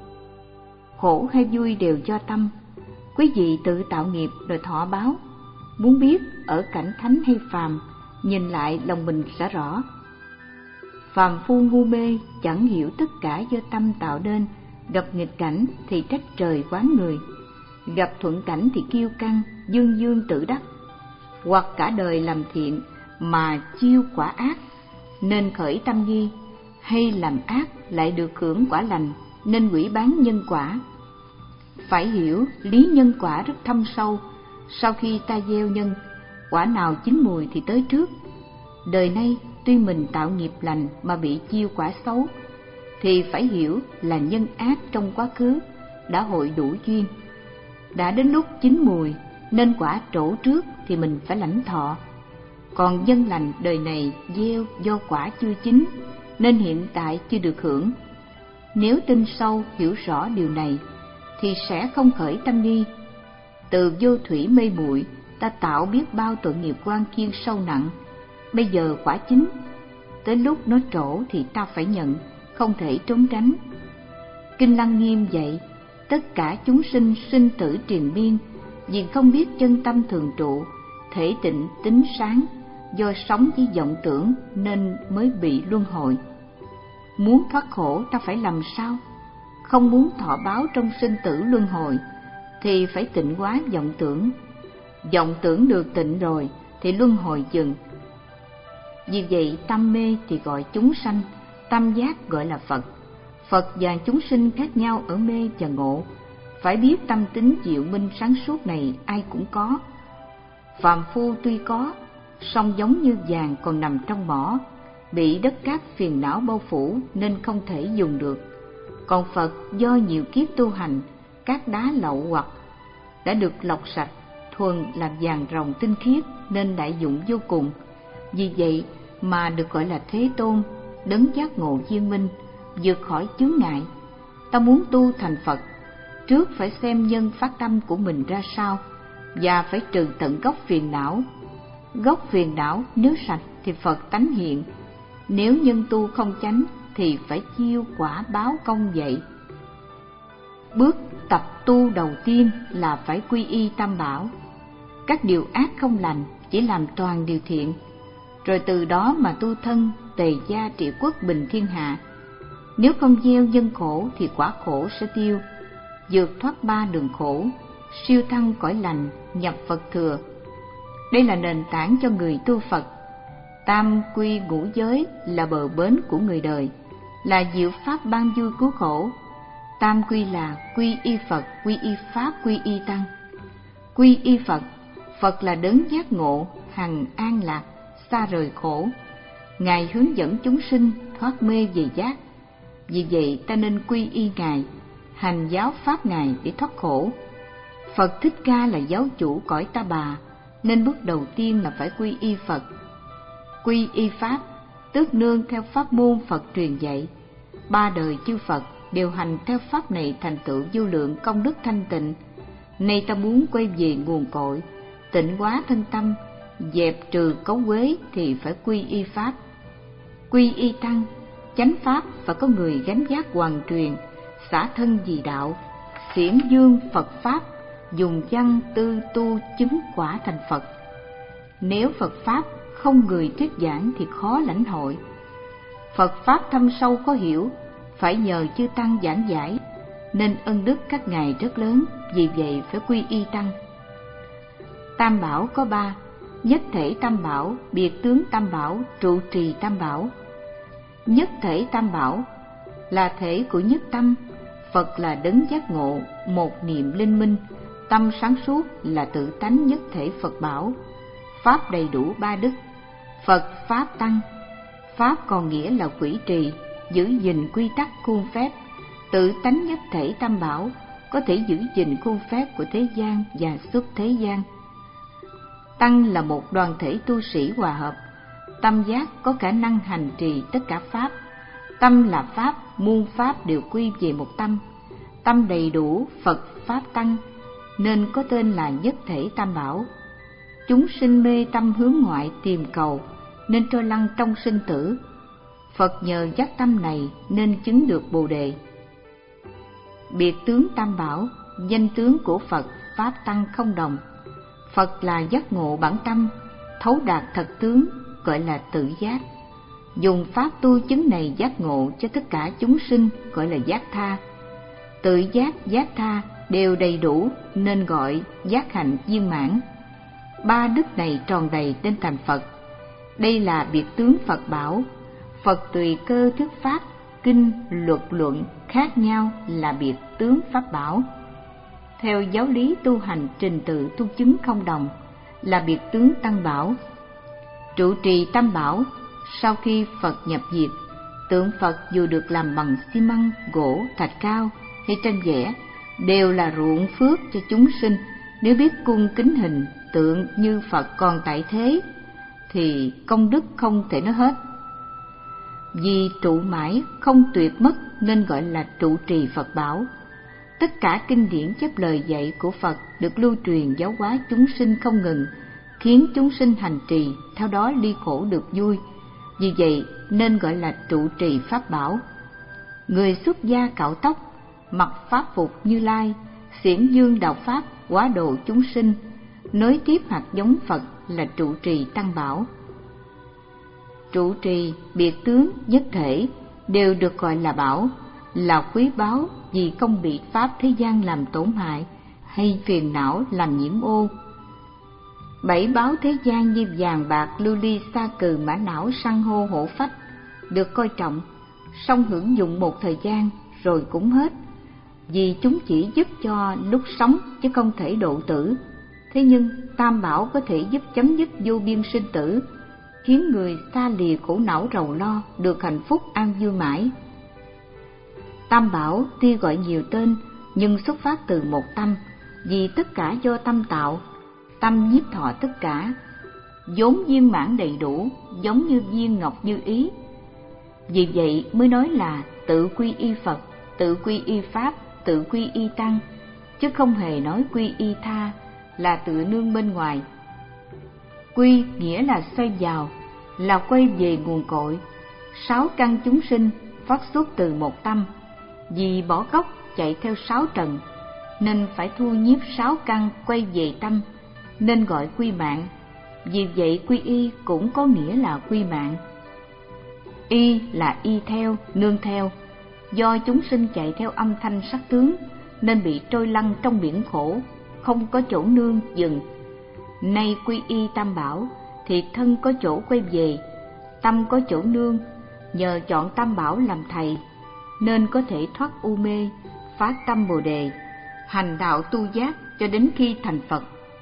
Khổ hay vui đều do tâm. Quý vị tự tạo nghiệp rồi thọ báo. Muốn biết ở cảnh thánh hay phàm, nhìn lại lòng mình sẽ rõ. Phàm phu ngu mê chẳng hiểu tất cả do tâm tạo nên, gặp nghịch cảnh thì trách trời oán người, gặp thuận cảnh thì kiêu căng dương dương tự đắc, hoặc cả đời làm thiện mà chiêu quả ác nên khởi tâm nghi, hay làm ác lại được hưởng quả lành nên hủy bán nhân quả. Phải hiểu lý nhân quả rất thâm sâu. Sau khi ta gieo nhân, quả nào chín mùi thì tới trước. Đời nay tuy mình tạo nghiệp lành mà bị chiêu quả xấu, thì phải hiểu là nhân ác trong quá khứ đã hội đủ duyên. Đã đến lúc chín mùi nên quả trổ trước thì mình phải lãnh thọ. Còn nhân lành đời này gieo do quả chưa chín nên hiện tại chưa được hưởng. Nếu tin sâu hiểu rõ điều này thì sẽ không khởi tâm nghi. Từ vô thủy mê muội ta tạo biết bao tội nghiệp oan kiên sâu nặng. Bây giờ quả chín, tới lúc nó trổ thì ta phải nhận, không thể trốn tránh. Kinh Lăng Nghiêm dạy, tất cả chúng sinh sinh tử triền miên, vì không biết chân tâm thường trụ, thể tịnh tính sáng, do sống với vọng tưởng nên mới bị luân hồi. Muốn thoát khổ ta phải làm sao? Không muốn thọ báo trong sinh tử luân hồi thì phải tịnh hóa vọng tưởng. Vọng tưởng được tịnh rồi thì luân hồi dừng. Vì vậy tâm mê thì gọi chúng sanh, tâm giác gọi là Phật. Phật và chúng sinh khác nhau ở mê và ngộ. Phải biết tâm tính diệu minh sáng suốt này ai cũng có. Phàm phu tuy có, song giống như vàng còn nằm trong mỏ, bị đất cát phiền não bao phủ nên không thể dùng được. Còn Phật do nhiều kiếp tu hành, các đá lậu hoặc đã được lọc sạch, thuần làm vàng ròng tinh khiết nên đại dụng vô cùng. Vì vậy mà được gọi là Thế Tôn, đấng giác ngộ viên minh, vượt khỏi chướng ngại. Ta muốn tu thành Phật, trước phải xem nhân phát tâm của mình ra sao, và phải trừ tận gốc phiền não. Gốc phiền não nếu sạch thì Phật tánh hiện, nếu nhân tu không chánh thì phải chiêu quả báo công vậy. Bước tập tu đầu tiên là phải quy y Tam Bảo. Các điều ác không lành chỉ làm toàn điều thiện, rồi từ đó mà tu thân tề gia trị quốc bình thiên hạ. Nếu không gieo nhân khổ thì quả khổ sẽ tiêu, vượt thoát ba đường khổ, siêu thăng cõi lành, nhập Phật thừa. Đây là nền tảng cho người tu Phật. Tam quy ngũ giới là bờ bến của người đời, là diệu pháp ban vui cứu khổ. Tam quy là quy y Phật, quy y Pháp, quy y Tăng. Quy y Phật, Phật là đấng giác ngộ, hằng an lạc, xa rời khổ. Ngài hướng dẫn chúng sinh thoát mê về giác. Vì vậy ta nên quy y Ngài, hành giáo pháp Ngài để thoát khổ. Phật Thích Ca là giáo chủ cõi Ta Bà, nên bước đầu tiên là phải quy y Phật. Quy y Pháp, tức nương theo pháp môn Phật truyền dạy. Ba đời chư Phật đều hành theo pháp này thành tựu vô lượng công đức thanh tịnh. Nay ta muốn quay về nguồn cội, tịnh hóa thân tâm, dẹp trừ cấu uế thì phải quy y Pháp. Quy y Tăng, chánh Pháp phải có người gánh vác hoàn truyền, xả thân vì đạo, xiển dương Phật Pháp, dùng văn tư tu chứng quả thành Phật. Nếu Phật Pháp không người thuyết giảng thì khó lãnh hội. Phật Pháp thâm sâu khó hiểu, phải nhờ chư Tăng giảng giải, nên ân đức các ngài rất lớn, vì vậy phải quy y Tăng. Tam Bảo có ba: nhất thể Tam Bảo, biệt tướng Tam Bảo, trụ trì Tam Bảo. Nhất thể Tam Bảo là thể của nhất tâm, Phật là đấng giác ngộ, một niệm linh minh, tâm sáng suốt là tự tánh nhất thể Phật Bảo. Pháp đầy đủ ba đức, Phật Pháp Tăng. Pháp còn nghĩa là quỷ trì, giữ gìn quy tắc khuôn phép. Tự tánh nhất thể Tam Bảo có thể giữ gìn khuôn phép của thế gian và xuất thế gian. Tăng là một đoàn thể tu sĩ hòa hợp, tâm giác có khả năng hành trì tất cả Pháp. Tâm là Pháp, muôn Pháp đều quy về một tâm. Tâm đầy đủ, Phật Pháp Tăng, nên có tên là nhất thể Tam Bảo. Chúng sinh mê tâm hướng ngoại tìm cầu, nên trôi lăn trong sinh tử. Phật nhờ giác tâm này nên chứng được Bồ Đề. Biệt tướng Tam Bảo, danh tướng của Phật Pháp Tăng không đồng. Phật là giác ngộ bản tâm, thấu đạt thật tướng, gọi là tự giác. Dùng pháp tu chứng này giác ngộ cho tất cả chúng sinh, gọi là giác tha. Tự giác, giác tha đều đầy đủ nên gọi giác hạnh viên mãn. Ba đức này tròn đầy nên thành Phật. Đây là biệt tướng Phật Bảo. Phật tùy cơ thuyết pháp, kinh, luật luận khác nhau là biệt tướng Pháp Bảo. Theo giáo lý tu hành trình tự tu chứng không đồng là biệt tướng Tăng Bảo. Trụ trì Tam Bảo, sau khi Phật nhập diệt, tượng Phật dù được làm bằng xi măng, gỗ, thạch cao hay tranh vẽ đều là ruộng phước cho chúng sinh. Nếu biết cung kính hình tượng như Phật còn tại thế thì công đức không thể nói hết. Vì trụ mãi không tuyệt mất nên gọi là trụ trì Phật Bảo. Tất cả kinh điển chép lời dạy của Phật được lưu truyền giáo hóa chúng sinh không ngừng, khiến chúng sinh hành trì, theo đó ly khổ được vui. Vì vậy nên gọi là trụ trì Pháp Bảo. Người xuất gia cạo tóc, mặc pháp phục Như Lai, xiển dương đạo Pháp, hóa độ chúng sinh, nối tiếp hạt giống Phật là trụ trì Tăng Bảo. Trụ trì, biệt tướng, nhất thể đều được gọi là bảo, là quý báu vì không bị pháp thế gian làm tổn hại hay phiền não làm nhiễm ô. Bảy báu thế gian như vàng bạc, lưu ly, sa cừ, mã não, san hô, hổ phách được coi trọng, song hưởng dụng một thời gian rồi cũng hết, vì chúng chỉ giúp cho lúc sống chứ không thể độ tử. Thế nhưng Tam Bảo có thể giúp chấm dứt vô biên sinh tử, khiến người xa lìa khổ não rầu lo, được hạnh phúc an vui mãi. Tam Bảo tuy gọi nhiều tên nhưng xuất phát từ một tâm, vì tất cả do tâm tạo, tâm nhiếp thọ tất cả, vốn viên mãn đầy đủ, giống như viên ngọc như ý. Vì vậy mới nói là tự quy y Phật, tự quy y Pháp, tự quy y Tăng, chứ không hề nói quy y tha là tự nương bên ngoài. Quy nghĩa là xoay vào, là quay về nguồn cội. Sáu căn chúng sinh phát xuất từ một tâm, vì bỏ gốc chạy theo sáu trần, nên phải thu nhiếp sáu căn quay về tâm, nên gọi quy mạng. Vì vậy quy y cũng có nghĩa là quy mạng. Y là y theo, nương theo. Do chúng sinh chạy theo âm thanh sắc tướng nên bị trôi lăn trong biển khổ, không có chỗ nương dừng. Nay quy y Tam Bảo thì thân có chỗ quay về, tâm có chỗ nương. Nhờ chọn Tam Bảo làm thầy nên có thể thoát u mê, phát tâm Bồ Đề, hành đạo tu giác cho đến khi thành Phật.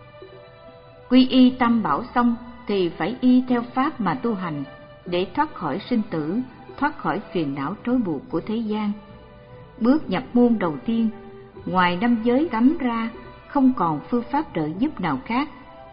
Quy y Tam Bảo xong thì phải y theo pháp mà tu hành, để thoát khỏi sinh tử, thoát khỏi phiền não trói buộc của thế gian. Bước nhập môn đầu tiên, ngoài năm giới cấm ra, không còn phương pháp trợ giúp nào khác.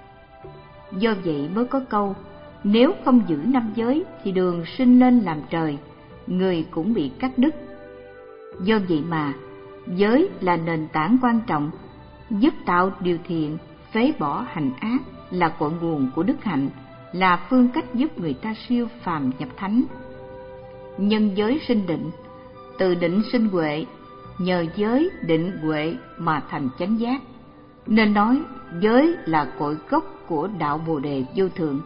Do vậy mới có câu, nếu không giữ năm giới thì đường sinh lên làm trời, người cũng bị cắt đứt. Do vậy mà, giới là nền tảng quan trọng, giúp tạo điều thiện, phế bỏ hành ác, là cội nguồn của đức hạnh, là phương cách giúp người ta siêu phàm nhập thánh. Nhân giới sinh định, từ định sinh huệ, nhờ giới định huệ mà thành chánh giác, nên nói giới là cội gốc của đạo Bồ Đề vô thượng.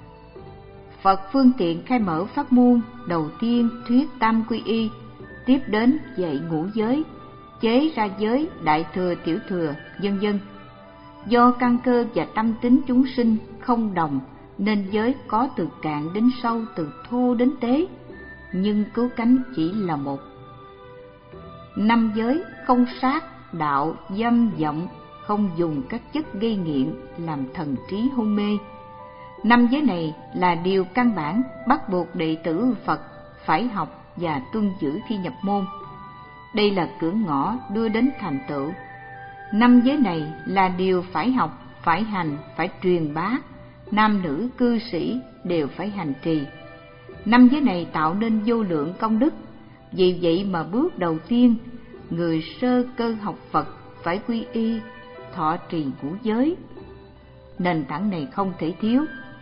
Phật phương tiện khai mở pháp môn, đầu tiên thuyết tam quy y, tiếp đến dạy ngũ giới, chế ra giới đại thừa, tiểu thừa, vân vân. Do căn cơ và tâm tính chúng sinh không đồng nên giới có từ cạn đến sâu, từ thô đến tế, nhưng cứu cánh chỉ là một. Năm giới không sát, đạo, dâm, vọng, không dùng các chất gây nghiện làm thần trí hôn mê. Năm giới này là điều căn bản bắt buộc đệ tử Phật phải học và tuân giữ khi nhập môn. Đây là cửa ngõ đưa đến thành tựu. Năm giới này là điều phải học, phải hành, phải truyền bá, nam nữ cư sĩ đều phải hành trì. Năm giới này tạo nên vô lượng công đức, vì vậy mà bước đầu tiên, người sơ cơ học Phật phải quy y, thọ trì ngũ giới. Nền tảng này không thể thiếu.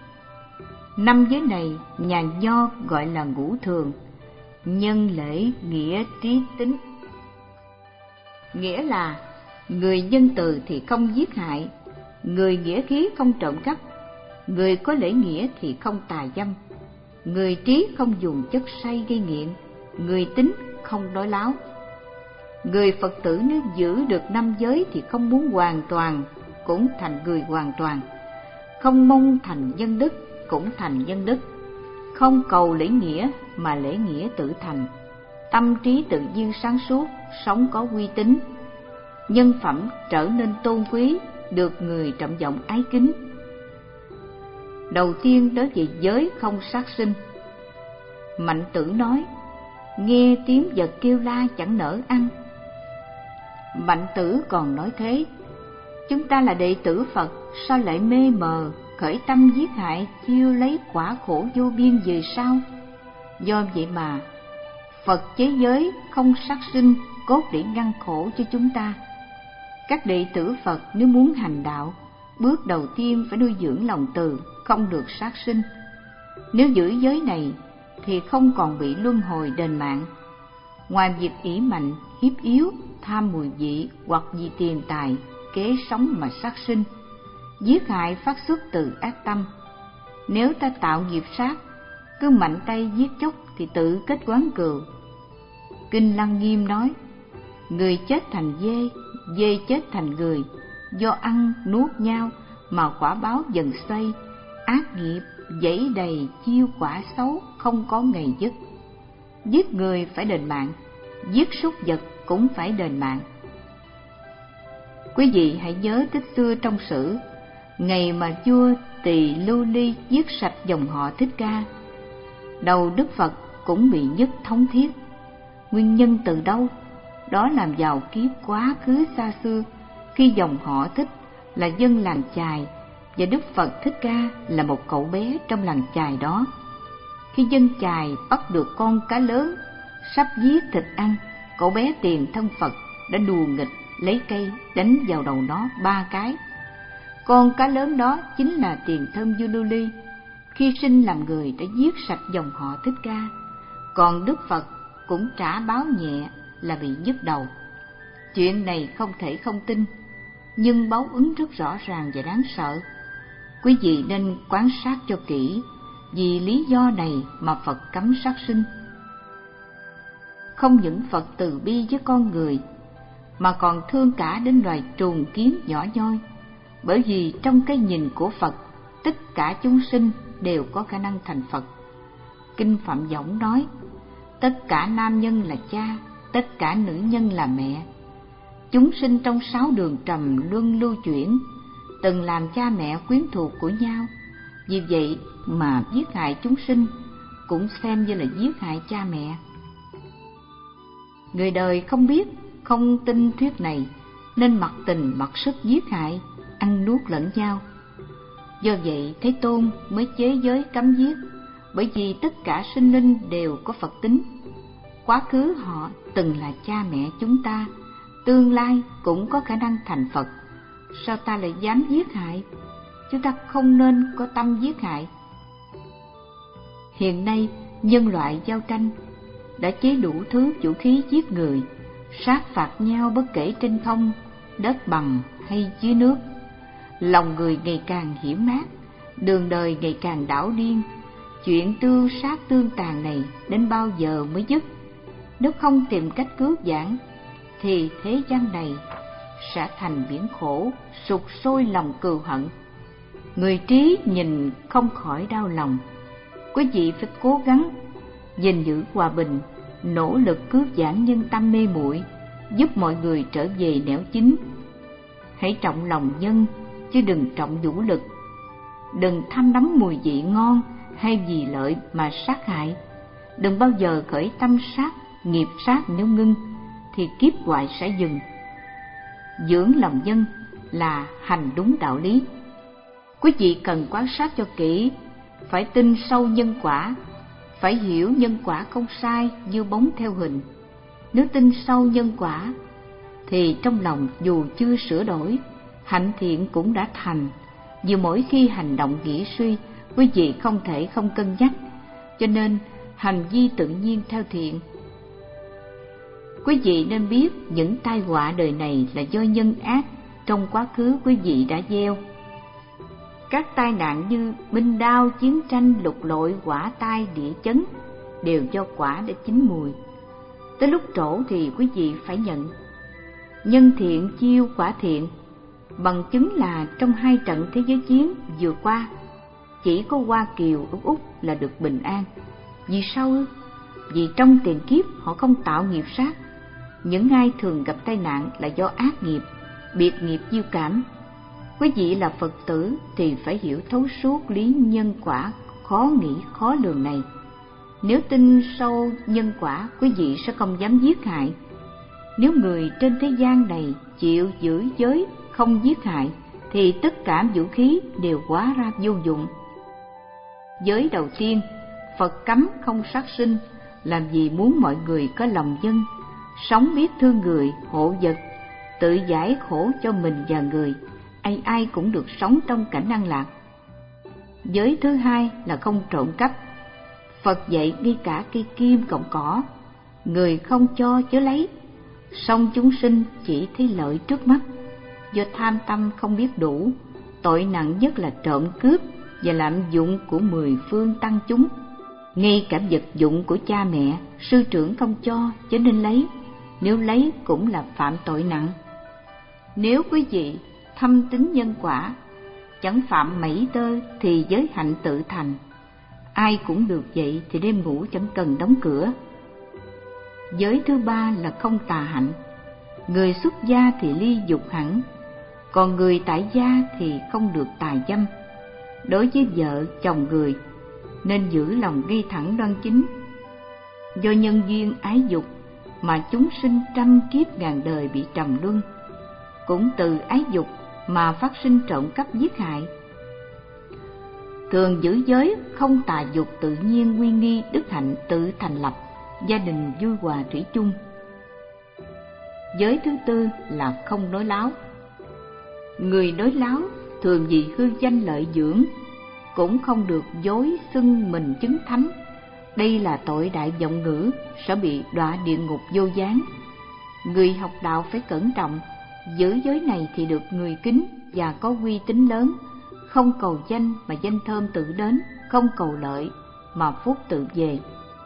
Năm giới này nhà Nho gọi là ngũ thường: nhân, lễ, nghĩa, trí, tính. Nghĩa là người nhân từ thì không giết hại, người nghĩa khí không trộm cắp, người có lễ nghĩa thì không tà dâm, người trí không dùng chất say gây nghiện, người tính không nói láo. Người Phật tử nếu giữ được năm giới thì không muốn hoàn toàn cũng thành người hoàn toàn, không mong thành nhân đức cũng thành nhân đức, không cầu lễ nghĩa mà lễ nghĩa tự thành, tâm trí tự nhiên sáng suốt, sống có uy tín, nhân phẩm trở nên tôn quý, được người trọng vọng ái kính. Đầu tiên đối với giới không sát sinh. Mạnh Tử nói: nghe tiếng vật kêu la chẳng nỡ ăn. Mạnh Tử còn nói thế: chúng ta là đệ tử Phật, sao lại mê mờ, khởi tâm giết hại, chiêu lấy quả khổ vô biên về sau? Do vậy mà Phật chế giới không sát sinh, cốt để ngăn khổ cho chúng ta. Các đệ tử Phật nếu muốn hành đạo, bước đầu tiên phải nuôi dưỡng lòng từ, không được sát sinh. Nếu giữ giới này thì không còn bị luân hồi đền mạng. Ngoài việc ỷ mạnh, hiếp yếu, tham mùi vị hoặc vì tiền tài, kế sống mà sát sinh, giết hại phát xuất từ ác tâm. Nếu ta tạo nghiệp sát, cứ mạnh tay giết chóc thì tự kết oán cừu. Kinh Lăng Nghiêm nói: người chết thành dê, dê chết thành người, do ăn nuốt nhau mà quả báo dần xoay, ác nghiệp dẫy đầy chiêu quả xấu không có ngày dứt. Giết người phải đền mạng, giết súc vật cũng phải đền mạng. Quý vị hãy nhớ tích xưa trong sử, ngày mà vua Tỳ Lưu Ly giết sạch dòng họ Thích Ca, đầu Đức Phật cũng bị nhất thống thiết. Nguyên nhân từ đâu? Đó làm vào kiếp quá khứ xa xưa, khi dòng họ Thích là dân làng chài và Đức Phật Thích Ca là một cậu bé trong làng chài đó. Khi dân chài bắt được con cá lớn sắp giết thịt ăn, cậu bé tiền thân Phật đã đùa nghịch lấy cây đánh vào đầu nó ba cái. Con cá lớn đó chính là tiền thân vua Lưu Ly, khi sinh làm người đã giết sạch dòng họ Thích Ca. Còn Đức Phật cũng trả báo nhẹ là bị nhức đầu. Chuyện này không thể không tin, nhưng báo ứng rất rõ ràng và đáng sợ. Quý vị nên quan sát cho kỹ, vì lý do này mà Phật cấm sát sinh. Không những Phật từ bi với con người, mà còn thương cả đến loài trùng kiến nhỏ nhoi, bởi vì trong cái nhìn của Phật, tất cả chúng sinh đều có khả năng thành Phật. Kinh Phạm Võng nói: tất cả nam nhân là cha, tất cả nữ nhân là mẹ. Chúng sinh trong sáu đường trầm luân lưu chuyển, từng làm cha mẹ quyến thuộc của nhau. Vì vậy mà giết hại chúng sinh cũng xem như là giết hại cha mẹ. Người đời không biết, không tin thuyết này, nên mặc tình mặc sức giết hại, ăn nuốt lẫn nhau. Do vậy Thế Tôn mới chế giới cấm giết, bởi vì tất cả sinh linh đều có Phật tính. Quá khứ họ từng là cha mẹ chúng ta, tương lai cũng có khả năng thành Phật. Sao ta lại dám giết hại? Chúng ta không nên có tâm giết hại. Hiện nay nhân loại giao tranh đã chế đủ thứ vũ khí giết người, sát phạt nhau bất kể trên không, đất bằng hay dưới nước. Lòng người ngày càng hiểm ác, đường đời ngày càng đảo điên. Chuyện tương sát tương tàn này đến bao giờ mới dứt? Nếu không tìm cách cứu vãn thì thế gian này sẽ thành biển khổ, sục sôi lòng cừu hận. Người trí nhìn không khỏi đau lòng. Quý vị phải cố gắng gìn giữ hòa bình, nỗ lực cứu vãn nhân tâm mê muội, giúp mọi người trở về nẻo chính. Hãy trọng lòng nhân chứ đừng trọng vũ lực. Đừng tham đắm mùi vị ngon hay vì lợi mà sát hại. Đừng bao giờ khởi tâm sát, nghiệp sát. Nếu ngưng thì kiếp hoại sẽ dừng. Dưỡng lòng nhân là hành đúng đạo lý. Quý vị cần quan sát cho kỹ, phải tin sâu nhân quả, phải hiểu nhân quả không sai như bóng theo hình. Nếu tin sâu nhân quả thì trong lòng dù chưa sửa đổi, hạnh thiện cũng đã thành. Vì mỗi khi hành động nghĩ suy, quý vị không thể không cân nhắc, cho nên hành vi tự nhiên theo thiện. Quý vị nên biết những tai họa đời này là do nhân ác trong quá khứ quý vị đã gieo. Các tai nạn như binh đao, chiến tranh, lục lội, hỏa tai, địa chấn đều do quả đã chín mùi. Tới lúc trổ thì quý vị phải nhận. Nhân thiện chiêu quả thiện. Bằng chứng là trong hai trận thế giới chiến vừa qua, chỉ có Hoa Kiều, Úc là được bình an. Vì sao ư? Vì trong tiền kiếp họ không tạo nghiệp sát. Những ai thường gặp tai nạn là do ác nghiệp, biệt nghiệp diêu cảm. Quý vị là Phật tử thì phải hiểu thấu suốt lý nhân quả khó nghĩ khó lường này. Nếu tin sâu nhân quả, quý vị sẽ không dám giết hại. Nếu người trên thế gian này chịu giữ giới không giết hại thì tất cả vũ khí đều hóa ra vô dụng. Giới đầu tiên, Phật cấm không sát sinh, làm gì muốn mọi người có lòng nhân, sống biết thương người, hộ vật, tự giải khổ cho mình và người, ai ai cũng được sống trong cảnh an lạc. Giới thứ hai là không trộm cắp. Phật dạy ngay cả cây kim cọng cỏ, người không cho chớ lấy, song chúng sinh chỉ thấy lợi trước mắt. Do tham tâm không biết đủ, tội nặng nhất là trộm cướp và lạm dụng của mười phương tăng chúng. Ngay cả vật dụng của cha mẹ, sư trưởng không cho cho nên lấy, nếu lấy cũng là phạm tội nặng. Nếu quý vị thâm tín nhân quả, chẳng phạm mảy tơ thì giới hạnh tự thành. Ai cũng được vậy thì đêm ngủ chẳng cần đóng cửa. Giới thứ ba là không tà hạnh. Người xuất gia thì ly dục hẳn, còn người tại gia thì không được tà dâm. Đối với vợ chồng người nên giữ lòng ngay thẳng đoan chính. Do nhân duyên ái dục mà chúng sinh trăm kiếp ngàn đời bị trầm luân, cũng từ ái dục mà phát sinh trộm cắp giết hại. Thường giữ giới không tà dục, tự nhiên uy nghi đức hạnh tự thành lập, gia đình vui hòa thủy chung. Giới thứ tư là không nói láo. Người nói láo thường vì hư danh lợi dưỡng, cũng không được dối xưng mình chứng thánh. Đây là tội đại vọng ngữ, sẽ bị đọa địa ngục vô gián. Người học đạo phải cẩn trọng, giữ giới này thì được người kính và có uy tín lớn. Không cầu danh mà danh thơm tự đến, không cầu lợi mà phúc tự về.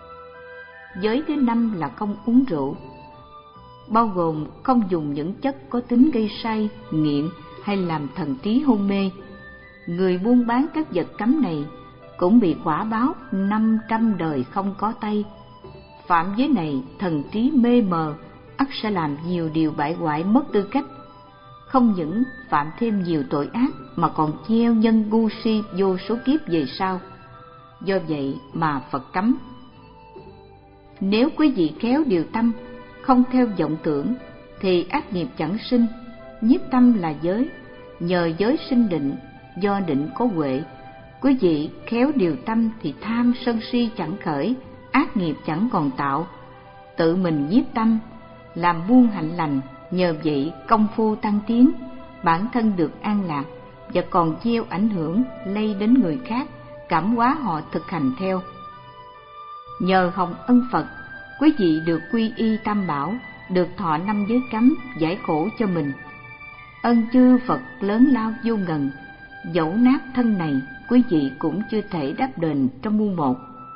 Giới thứ năm là không uống rượu, bao gồm không dùng những chất có tính gây say, nghiện hay làm thần trí hôn mê. Người buôn bán các vật cấm này cũng bị quả báo năm trăm đời không có tay. Phạm giới này thần trí mê mờ, ắt sẽ làm nhiều điều bại hoại mất tư cách. Không những phạm thêm nhiều tội ác mà còn gieo nhân ngu si vô số kiếp về sau. Do vậy mà Phật cấm. Nếu quý vị khéo điều tâm, không theo vọng tưởng, thì ác nghiệp chẳng sinh. Nhiếp tâm là giới, nhờ giới sinh định, do định có huệ. Quý vị khéo điều tâm thì tham sân si chẳng khởi, ác nghiệp chẳng còn tạo. Tự mình nhiếp tâm, làm buôn hạnh lành, nhờ vậy công phu tăng tiến, bản thân được an lạc và còn gieo ảnh hưởng lây đến người khác, cảm hóa họ thực hành theo. Nhờ hồng ân Phật, quý vị được quy y Tam Bảo, được thọ năm giới cấm giải khổ cho mình. Ân chư Phật lớn lao vô ngần, dẫu nát thân này quý vị cũng chưa thể đáp đền trong muôn một.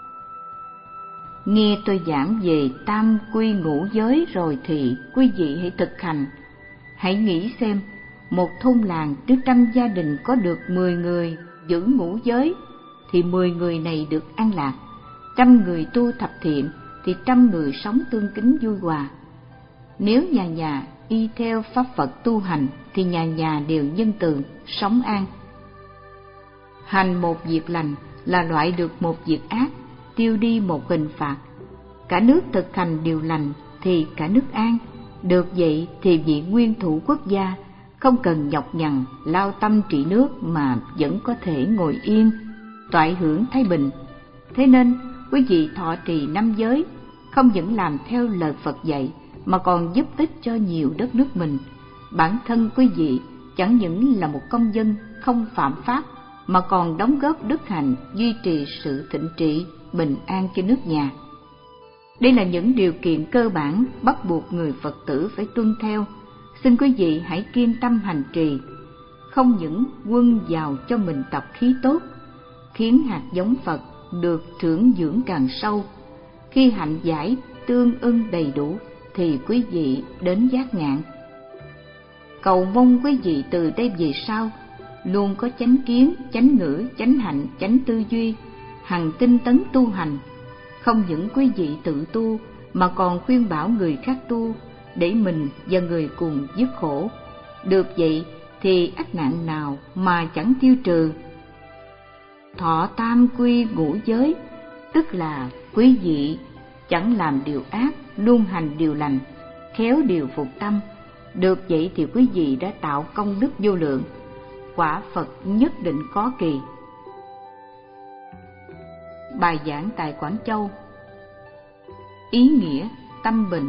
Nghe tôi giảng về tam quy ngũ giới rồi thì quý vị hãy thực hành. Hãy nghĩ xem, một thôn làng nếu trăm gia đình có được mười người giữ ngũ giới thì mười người này được an lạc, trăm người tu thập thiện thì trăm người sống tương kính vui hòa. Nếu nhà nhà y theo pháp Phật tu hành thì nhà nhà đều nhân từ, sống an. Hành một việc lành là loại được một việc ác, tiêu đi một hình phạt. Cả nước thực hành điều lành thì cả nước an. Được vậy thì vị nguyên thủ quốc gia không cần nhọc nhằn lao tâm trị nước mà vẫn có thể ngồi yên, toại hưởng thái bình. Thế nên quý vị thọ trì năm giới, không những làm theo lời Phật dạy mà còn giúp ích cho nhiều đất nước mình. Bản thân quý vị chẳng những là một công dân không phạm pháp mà còn đóng góp đức hạnh duy trì sự thịnh trị, bình an cho nước nhà. Đây là những điều kiện cơ bản bắt buộc người Phật tử phải tuân theo. Xin quý vị hãy kiên tâm hành trì, không những quân vào cho mình tập khí tốt, khiến hạt giống Phật được trưởng dưỡng càng sâu. Khi hạnh giải tương ưng đầy đủ thì quý vị đến giác ngạn. Cầu mong quý vị từ đây về sau luôn có chánh kiến, chánh ngữ, chánh hạnh, chánh tư duy, hằng tinh tấn tu hành. Không những quý vị tự tu mà còn khuyên bảo người khác tu, để mình và người cùng dứt khổ. Được vậy thì ách nạn nào mà chẳng tiêu trừ. Thọ tam quy ngũ giới, tức là quý vị chẳng làm điều ác, luôn hành điều lành, khéo điều phục tâm. Được vậy thì quý vị đã tạo công đức vô lượng, quả Phật nhất định có kỳ. Bài giảng tại Quảng Châu. Ý nghĩa tâm bình.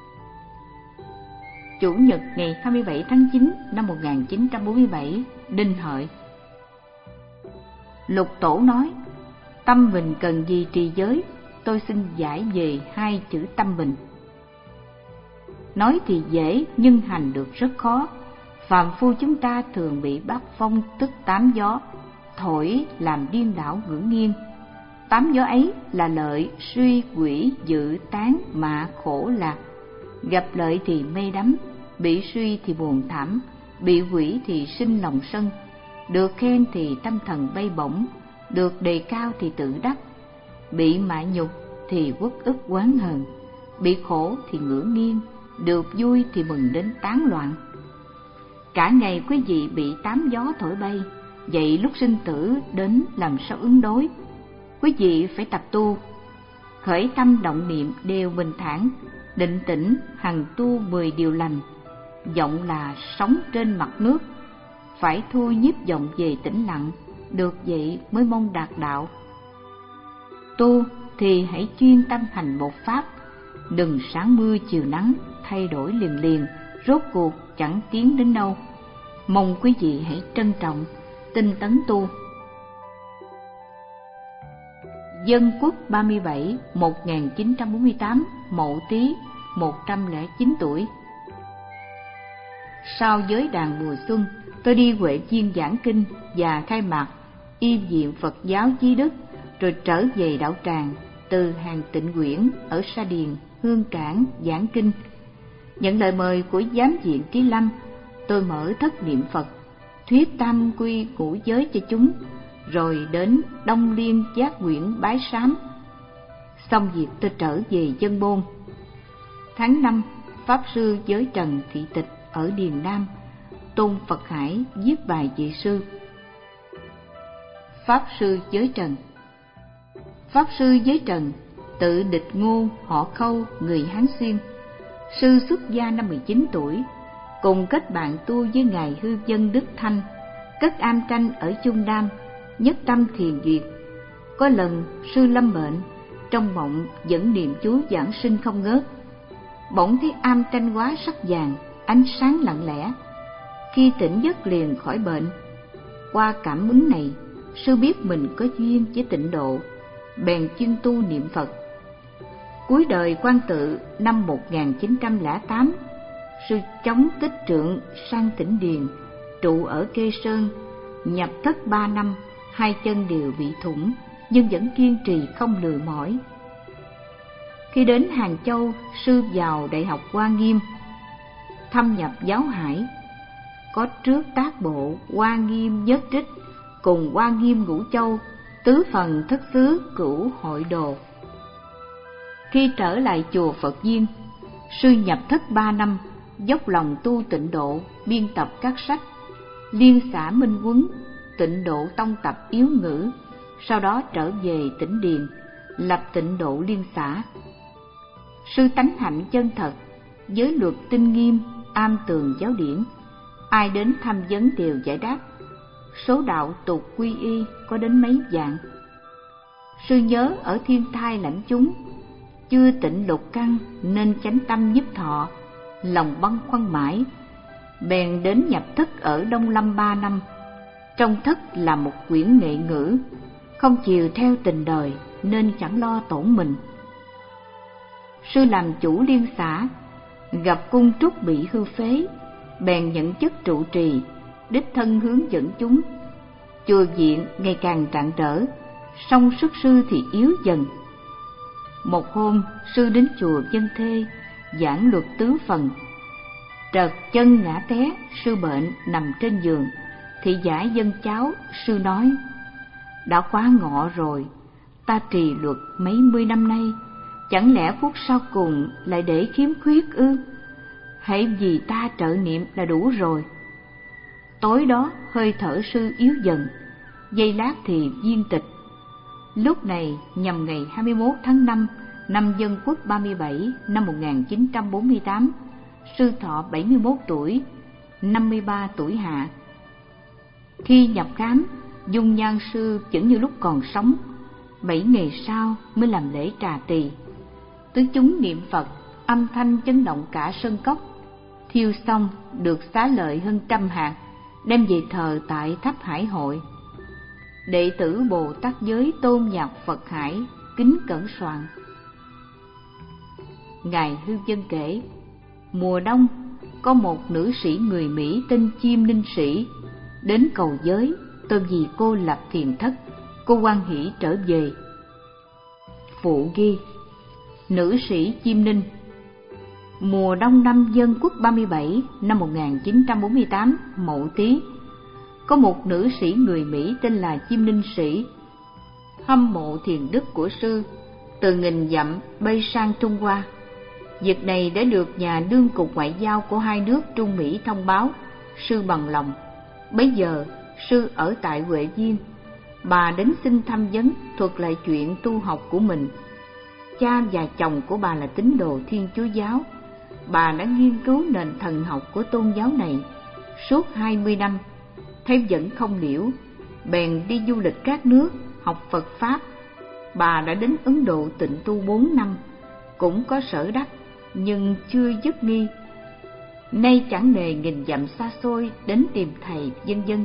Chủ nhật ngày hai mươi bảy tháng chín năm một nghìn chín trăm bốn mươi bảy, Đinh Hợi. Lục Tổ nói, tâm bình cần gì trì giới? Tôi xin giải về hai chữ tâm bình. Nói thì dễ nhưng hành được rất khó. Phàm phu chúng ta thường bị bát phong tức tám gió thổi làm điên đảo ngửa nghiêng. Tám gió ấy là lợi, suy, quỷ, dự, tán, mạ, khổ, lạc. Gặp lợi thì mê đắm, bị suy thì buồn thảm, bị quỷ thì sinh lòng sân. Được khen thì tâm thần bay bổng, được đề cao thì tự đắc. Bị mạ nhục thì uất ức oán hờn, bị khổ thì ngửa nghiêng, được vui thì mừng đến tán loạn. Cả ngày quý vị bị tám gió thổi bay, vậy lúc sinh tử đến làm sao ứng đối? Quý vị phải tập tu, khởi tâm động niệm đều bình thản, định tĩnh, hằng tu mười điều lành. Vọng là sống trên mặt nước, phải thu nhiếp vọng về tĩnh lặng, được vậy mới mong đạt đạo. Tu thì hãy chuyên tâm hành một pháp, đừng sáng mưa chiều nắng, thay đổi liền liền, rốt cuộc chẳng tiến đến đâu. Mong quý vị hãy trân trọng, tinh tấn tu. Dân Quốc ba mươi bảy, một nghìn chín trăm bốn mươi tám, Mậu Tý, một trăm lẻ chín tuổi. Sau giới đàn mùa xuân, tôi đi Huệ Viên giảng kinh và khai mạc Y viện Phật giáo Chí Đức, rồi trở về đạo tràng từ hàng Tịnh Quyển ở Sa Điền, Hương Cảng giảng kinh. Nhận lời mời của giám viện Trí Lâm, tôi mở thất niệm Phật, thuyết tam quy ngũ giới cho chúng, rồi đến Đông Liên Giác Nguyễn bái sám. Xong việc tôi trở về Dân Bôn. Tháng năm, Pháp sư Giới Trần thị tịch ở Điền Nam, Tôn Phật Hải viết bài vị sư. Pháp sư Giới Trần. Pháp sư Giới Trần, tự Địch Ngô, họ Khâu, người Hán Xuyên. Sư xuất gia năm mười chín tuổi, cùng kết bạn tu với ngài Hư Dân Đức Thanh, cất am tranh ở Trung Nam, nhất tâm thiền duyệt. Có lần sư lâm bệnh, trong mộng dẫn niệm chú giảng sinh không ngớt. Bỗng thấy am tranh hóa sắc vàng, ánh sáng lặng lẽ. Khi tỉnh giấc liền khỏi bệnh. Qua cảm ứng này, sư biết mình có duyên với tịnh độ, bèn chuyên tu niệm Phật. Cuối đời Quan Tự năm một nghìn chín trăm lẻ tám, sư chống Tích Trượng sang Tĩnh Điền, trụ ở Kê Sơn, nhập thất ba năm, hai chân đều bị thủng, nhưng vẫn kiên trì không lười mỏi. Khi đến Hàng Châu, sư vào Đại học Hoa Nghiêm, thâm nhập giáo hải, có trước tác bộ Hoa Nghiêm Nhất Trích cùng Hoa Nghiêm Ngũ Châu, tứ phần thất xứ cửu hội đồ. Khi trở lại chùa Phật Viên, sư nhập thất ba năm, dốc lòng tu tịnh độ, biên tập các sách, Liên Xã Minh Huấn, Tịnh Độ Tông Tập Yếu Ngữ, sau đó trở về Tĩnh Điền, lập Tịnh Độ Liên Xã. Sư tánh hạnh chân thật, giới luật tinh nghiêm, am tường giáo điển, ai đến thăm vấn đều giải đáp. Số đạo tục quy y có đến mấy vạn. Sư nhớ ở thiên thai lãnh chúng, chưa tịnh lục căn nên chánh tâm nhiếp thọ, lòng băn khoăn mãi, bèn đến nhập thất ở Đông Lâm ba năm. Trong thất là một quyển nghệ ngữ, không chiều theo tình đời nên chẳng lo tổn mình. Sư làm chủ liên xã, gặp cung trúc bị hư phế, bèn nhận chức trụ trì, đích thân hướng dẫn chúng. Chùa viện ngày càng rạng rỡ, song sức sư thì yếu dần. Một hôm, sư đến chùa Dân Thê giảng luật tứ phần, trật chân ngã té, sư bệnh nằm trên giường. Thị giả dân cháu, sư nói: đã quá ngọ rồi, ta trì luật mấy mươi năm nay, chẳng lẽ phút sau cùng lại để khiếm khuyết ư? Hãy vì ta trợ niệm là đủ rồi. Tối đó hơi thở sư yếu dần, giây lát thì viên tịch. Lúc này nhằm ngày hai mươi mốt tháng năm năm Dân Quốc ba mươi bảy năm một nghìn chín trăm bốn mươi tám, sư thọ bảy mươi mốt tuổi, năm mươi ba tuổi hạ. Khi nhập khám, dung nhan sư vẫn như lúc còn sống. Bảy ngày sau mới làm lễ trà tỳ. Tứ chúng niệm Phật, âm thanh chấn động cả sân cốc. Thiêu xong được xá lợi hơn trăm hạt, đem về thờ tại Tháp Hải Hội. Đệ tử Bồ Tát giới tôn nhạc Phật Hải, kính cẩn soạn. Ngài Hư Dân kể, mùa đông có một nữ sĩ người Mỹ tên Chiêm Ninh Sĩ đến cầu giới, tôi vì cô lập thiền thất, cô hoan hỷ trở về. Phụ ghi: nữ sĩ Chiêm Ninh. Mùa đông năm Dân Quốc ba mươi bảy năm một nghìn chín trăm bốn mươi tám Mậu Tý, có một nữ sĩ người Mỹ tên là Chiêm Ninh Sĩ, hâm mộ thiền đức của sư, từ nghìn dặm bay sang Trung Hoa. Việc này đã được nhà đương cục ngoại giao của hai nước Trung Mỹ thông báo. Sư bằng lòng. Bấy giờ sư ở tại Huệ Viên, bà đến xin thăm vấn, thuật lại chuyện tu học của mình. Cha và chồng của bà là tín đồ Thiên Chúa giáo. Bà đã nghiên cứu nền thần học của tôn giáo này suốt hai mươi năm, thấy vẫn không liễu, bèn đi du lịch các nước học Phật pháp. Bà đã đến Ấn Độ tịnh tu bốn năm, cũng có sở đắc nhưng chưa dứt nghi. Nay chẳng nề nghìn dặm xa xôi đến tìm thầy, vân vân.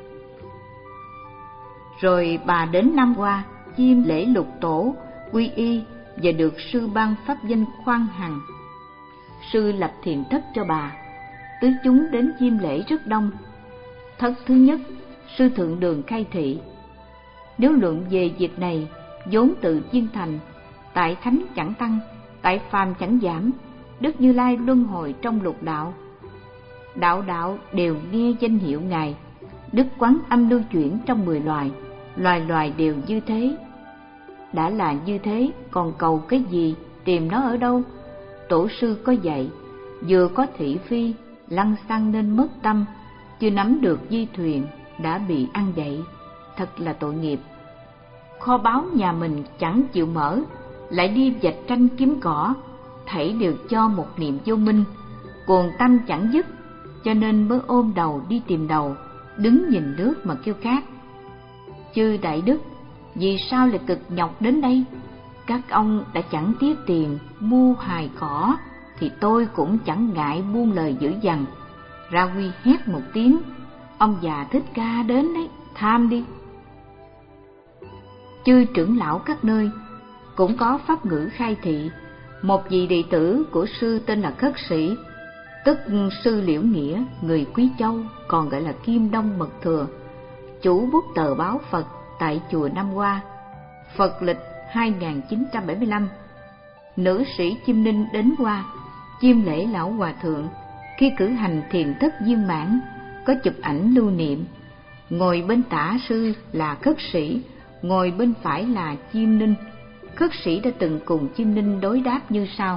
Rồi bà đến Nam Hoa chiêm lễ lục tổ, quy y và được sư ban pháp danh Khoan Hằng. Sư lập thiền thất cho bà, tứ chúng đến chiêm lễ rất đông. Thất thứ nhất, sư thượng đường khai thị: nếu luận về việc này, vốn tự viên thành, tại thánh chẳng tăng, tại phàm chẳng giảm, Đức Như Lai luân hồi trong lục đạo, đạo đạo đều nghe danh hiệu Ngài. Đức Quán Âm lưu chuyển trong mười loài, loài loài đều như thế. Đã là như thế, còn cầu cái gì, tìm nó ở đâu? Tổ sư có dạy, vừa có thị phi, lăng xăng nên mất tâm, chưa nắm được di thuyền, đã bị ăn dậy. Thật là tội nghiệp. Kho báu nhà mình chẳng chịu mở, lại đi vạch tranh kiếm cỏ, thảy đều cho một niệm vô minh, cuồng tâm chẳng dứt, cho nên mới ôm đầu đi tìm đầu, đứng nhìn nước mà kêu khát. Chư đại đức, vì sao lại cực nhọc đến đây? Các ông đã chẳng tiếc tiền mua hài cỏ, thì tôi cũng chẳng ngại buông lời dữ dằn. Ra Huy hét một tiếng: ông già Thích Ca đến đấy, tham đi. Chư trưởng lão các nơi cũng có pháp ngữ khai thị, Một vị đệ tử của sư tên là Khất Sĩ, tức sư Liễu Nghĩa, người Quý Châu, còn gọi là Kim Đông Mật Thừa, chủ bút tờ báo Phật tại chùa Nam Hoa, Phật lịch hai nghìn chín trăm bảy mươi lăm. Nữ sĩ Chiêm Ninh đến Hoa chiêm lễ lão hòa thượng. Khi cử hành thiền thất viên mãn, có chụp ảnh lưu niệm. Ngồi bên tả sư là Khất Sĩ, ngồi bên phải là Chiêm Ninh. Khất Sĩ đã từng cùng Chiêm Ninh đối đáp như sau: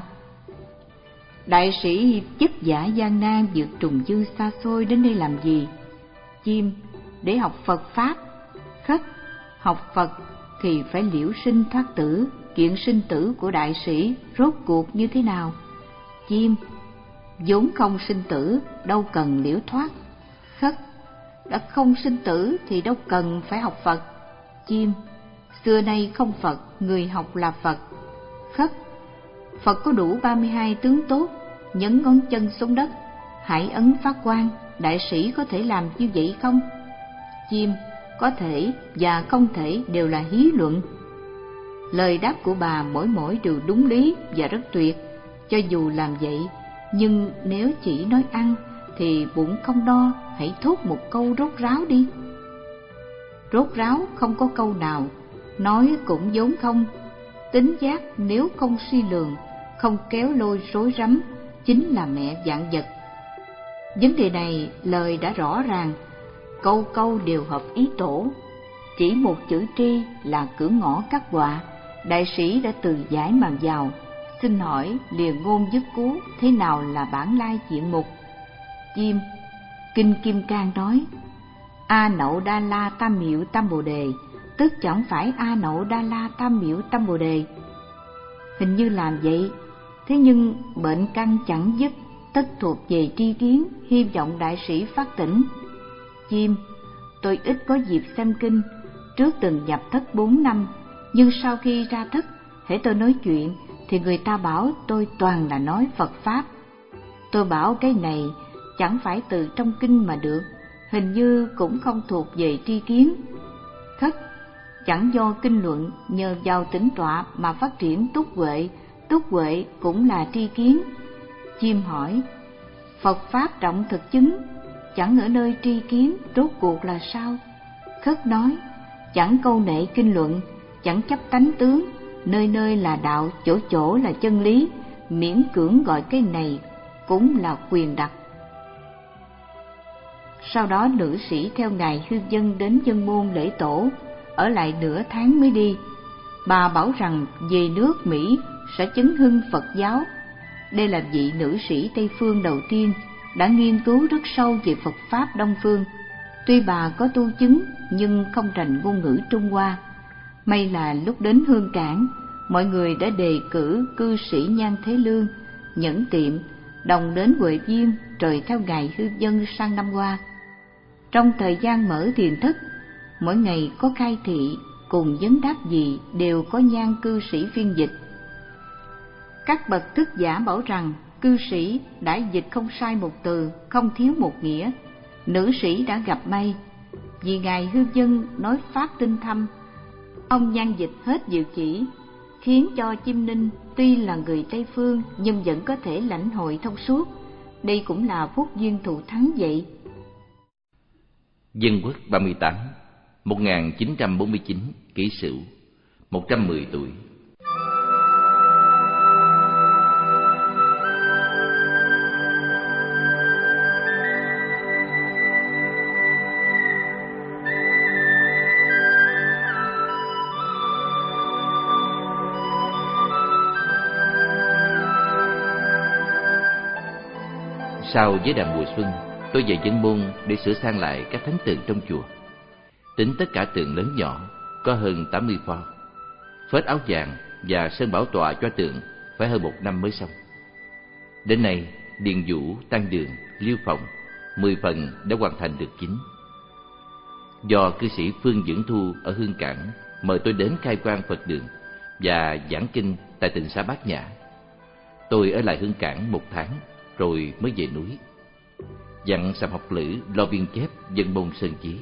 đại sĩ vất vả gian nan vượt trùng dư xa xôi đến đây làm gì? Chiêm: để học Phật pháp. Khất: học Phật thì phải liễu sinh thoát tử, chuyện sinh tử của đại sĩ rốt cuộc như thế nào? Chiêm: vốn không sinh tử, đâu cần liễu thoát. Khất: đã không sinh tử thì đâu cần phải học Phật. Chiêm: xưa nay không Phật, người học là Phật. Khất: Phật có đủ ba mươi hai tướng tốt, nhấn ngón chân xuống đất, hải ấn phát quang, đại sĩ có thể làm như vậy không? Chiêm: có thể và không thể đều là hí luận. Lời đáp của bà mỗi mỗi đều đúng lý và rất tuyệt. Cho dù làm vậy, nhưng nếu chỉ nói ăn thì bụng không no, hãy thốt một câu rốt ráo đi. Rốt ráo không có câu nào, nói cũng vốn không. Tính giác nếu không suy lường, không kéo lôi rối rắm, chính là mẹ vạn vật. Vấn đề này lời đã rõ ràng, câu câu đều hợp ý tổ. Chỉ một chữ tri là cửa ngõ cắt quạ. Đại sĩ đã từ giải mà vào. Xin hỏi liền ngôn dứt cú, thế nào là bản lai diện mục? Chiêm: Kinh Kim Cang nói: A Nậu Đa La Tam Miệu Tam Bồ Đề, tức chẳng phải A Nậu Đa La Tam Miệu Tam Bồ Đề. Hình như làm vậy, thế nhưng bệnh căn chẳng dứt, tất thuộc về tri kiến, hy vọng đại sĩ phát tỉnh. Chiêm: tôi ít có dịp xem kinh, trước từng nhập thất bốn năm, nhưng sau khi ra thất, hễ tôi nói chuyện thì người ta bảo tôi toàn là nói Phật pháp. Tôi bảo cái này chẳng phải từ trong kinh mà được, hình như cũng không thuộc về tri kiến. Khất: chẳng do kinh luận, nhờ vào tĩnh tọa mà phát triển túc huệ, túc huệ cũng là tri kiến. Chiêm hỏi: Phật pháp trọng thực chứng, chẳng ở nơi tri kiến, rốt cuộc là sao? Khất nói: chẳng câu nệ kinh luận, chẳng chấp tánh tướng, nơi nơi là đạo, chỗ chỗ là chân lý, miễn cưỡng gọi cái này cũng là quyền đặc. Sau đó nữ sĩ theo ngài Hư Dân đến Dân Môn lễ tổ, ở lại nửa tháng mới đi. Bà bảo rằng về nước Mỹ sẽ chấn hưng Phật giáo. Đây là vị nữ sĩ Tây Phương đầu tiên đã nghiên cứu rất sâu về Phật pháp Đông Phương. Tuy bà có tu chứng nhưng không rành ngôn ngữ Trung Hoa. May là lúc đến Hương Cảng, mọi người đã đề cử cư sĩ Nhan Thế Lương, Nhẫn Tiệm, đồng đến Huệ Viêm, rồi theo ngài Hư Dân sang Nam Hoa. Trong thời gian mở thiền thất, mỗi ngày có khai thị cùng vấn đáp gì đều có Nhan cư sĩ phiên dịch. Các bậc thức giả bảo rằng cư sĩ đã dịch không sai một từ, không thiếu một nghĩa. Nữ sĩ đã gặp may, vì ngài Hư Dân nói pháp tinh thâm, ông Nhan dịch hết diệu chỉ, khiến cho Chiêm Ninh tuy là người Tây Phương nhưng vẫn có thể lãnh hội thông suốt. Đây cũng là phúc duyên thù thắng vậy. Dân Quốc ba mươi tám, một nghìn chín trăm bốn mươi chín, Kỷ Sửu, một trăm mười tuổi. Sau giới đàn mùa xuân, tôi về Dân Môn để sửa sang lại các thánh tượng trong chùa. Tính tất cả tượng lớn nhỏ có hơn tám mươi pho. Phết áo vàng và sơn bảo tọa cho tượng phải hơn một năm mới xong. Đến nay, điện vũ, tăng đường, liêu phòng, mười phần đã hoàn thành được chính. Do cư sĩ Phương Dưỡng Thu ở Hương Cảng mời tôi đến khai quang Phật đường và giảng kinh tại tịnh xá Bát Nhã. Tôi ở lại Hương Cảng một tháng rồi mới về núi. Dặn Sàm Học Lữ lo biên chép Dân Môn Sơn Chí,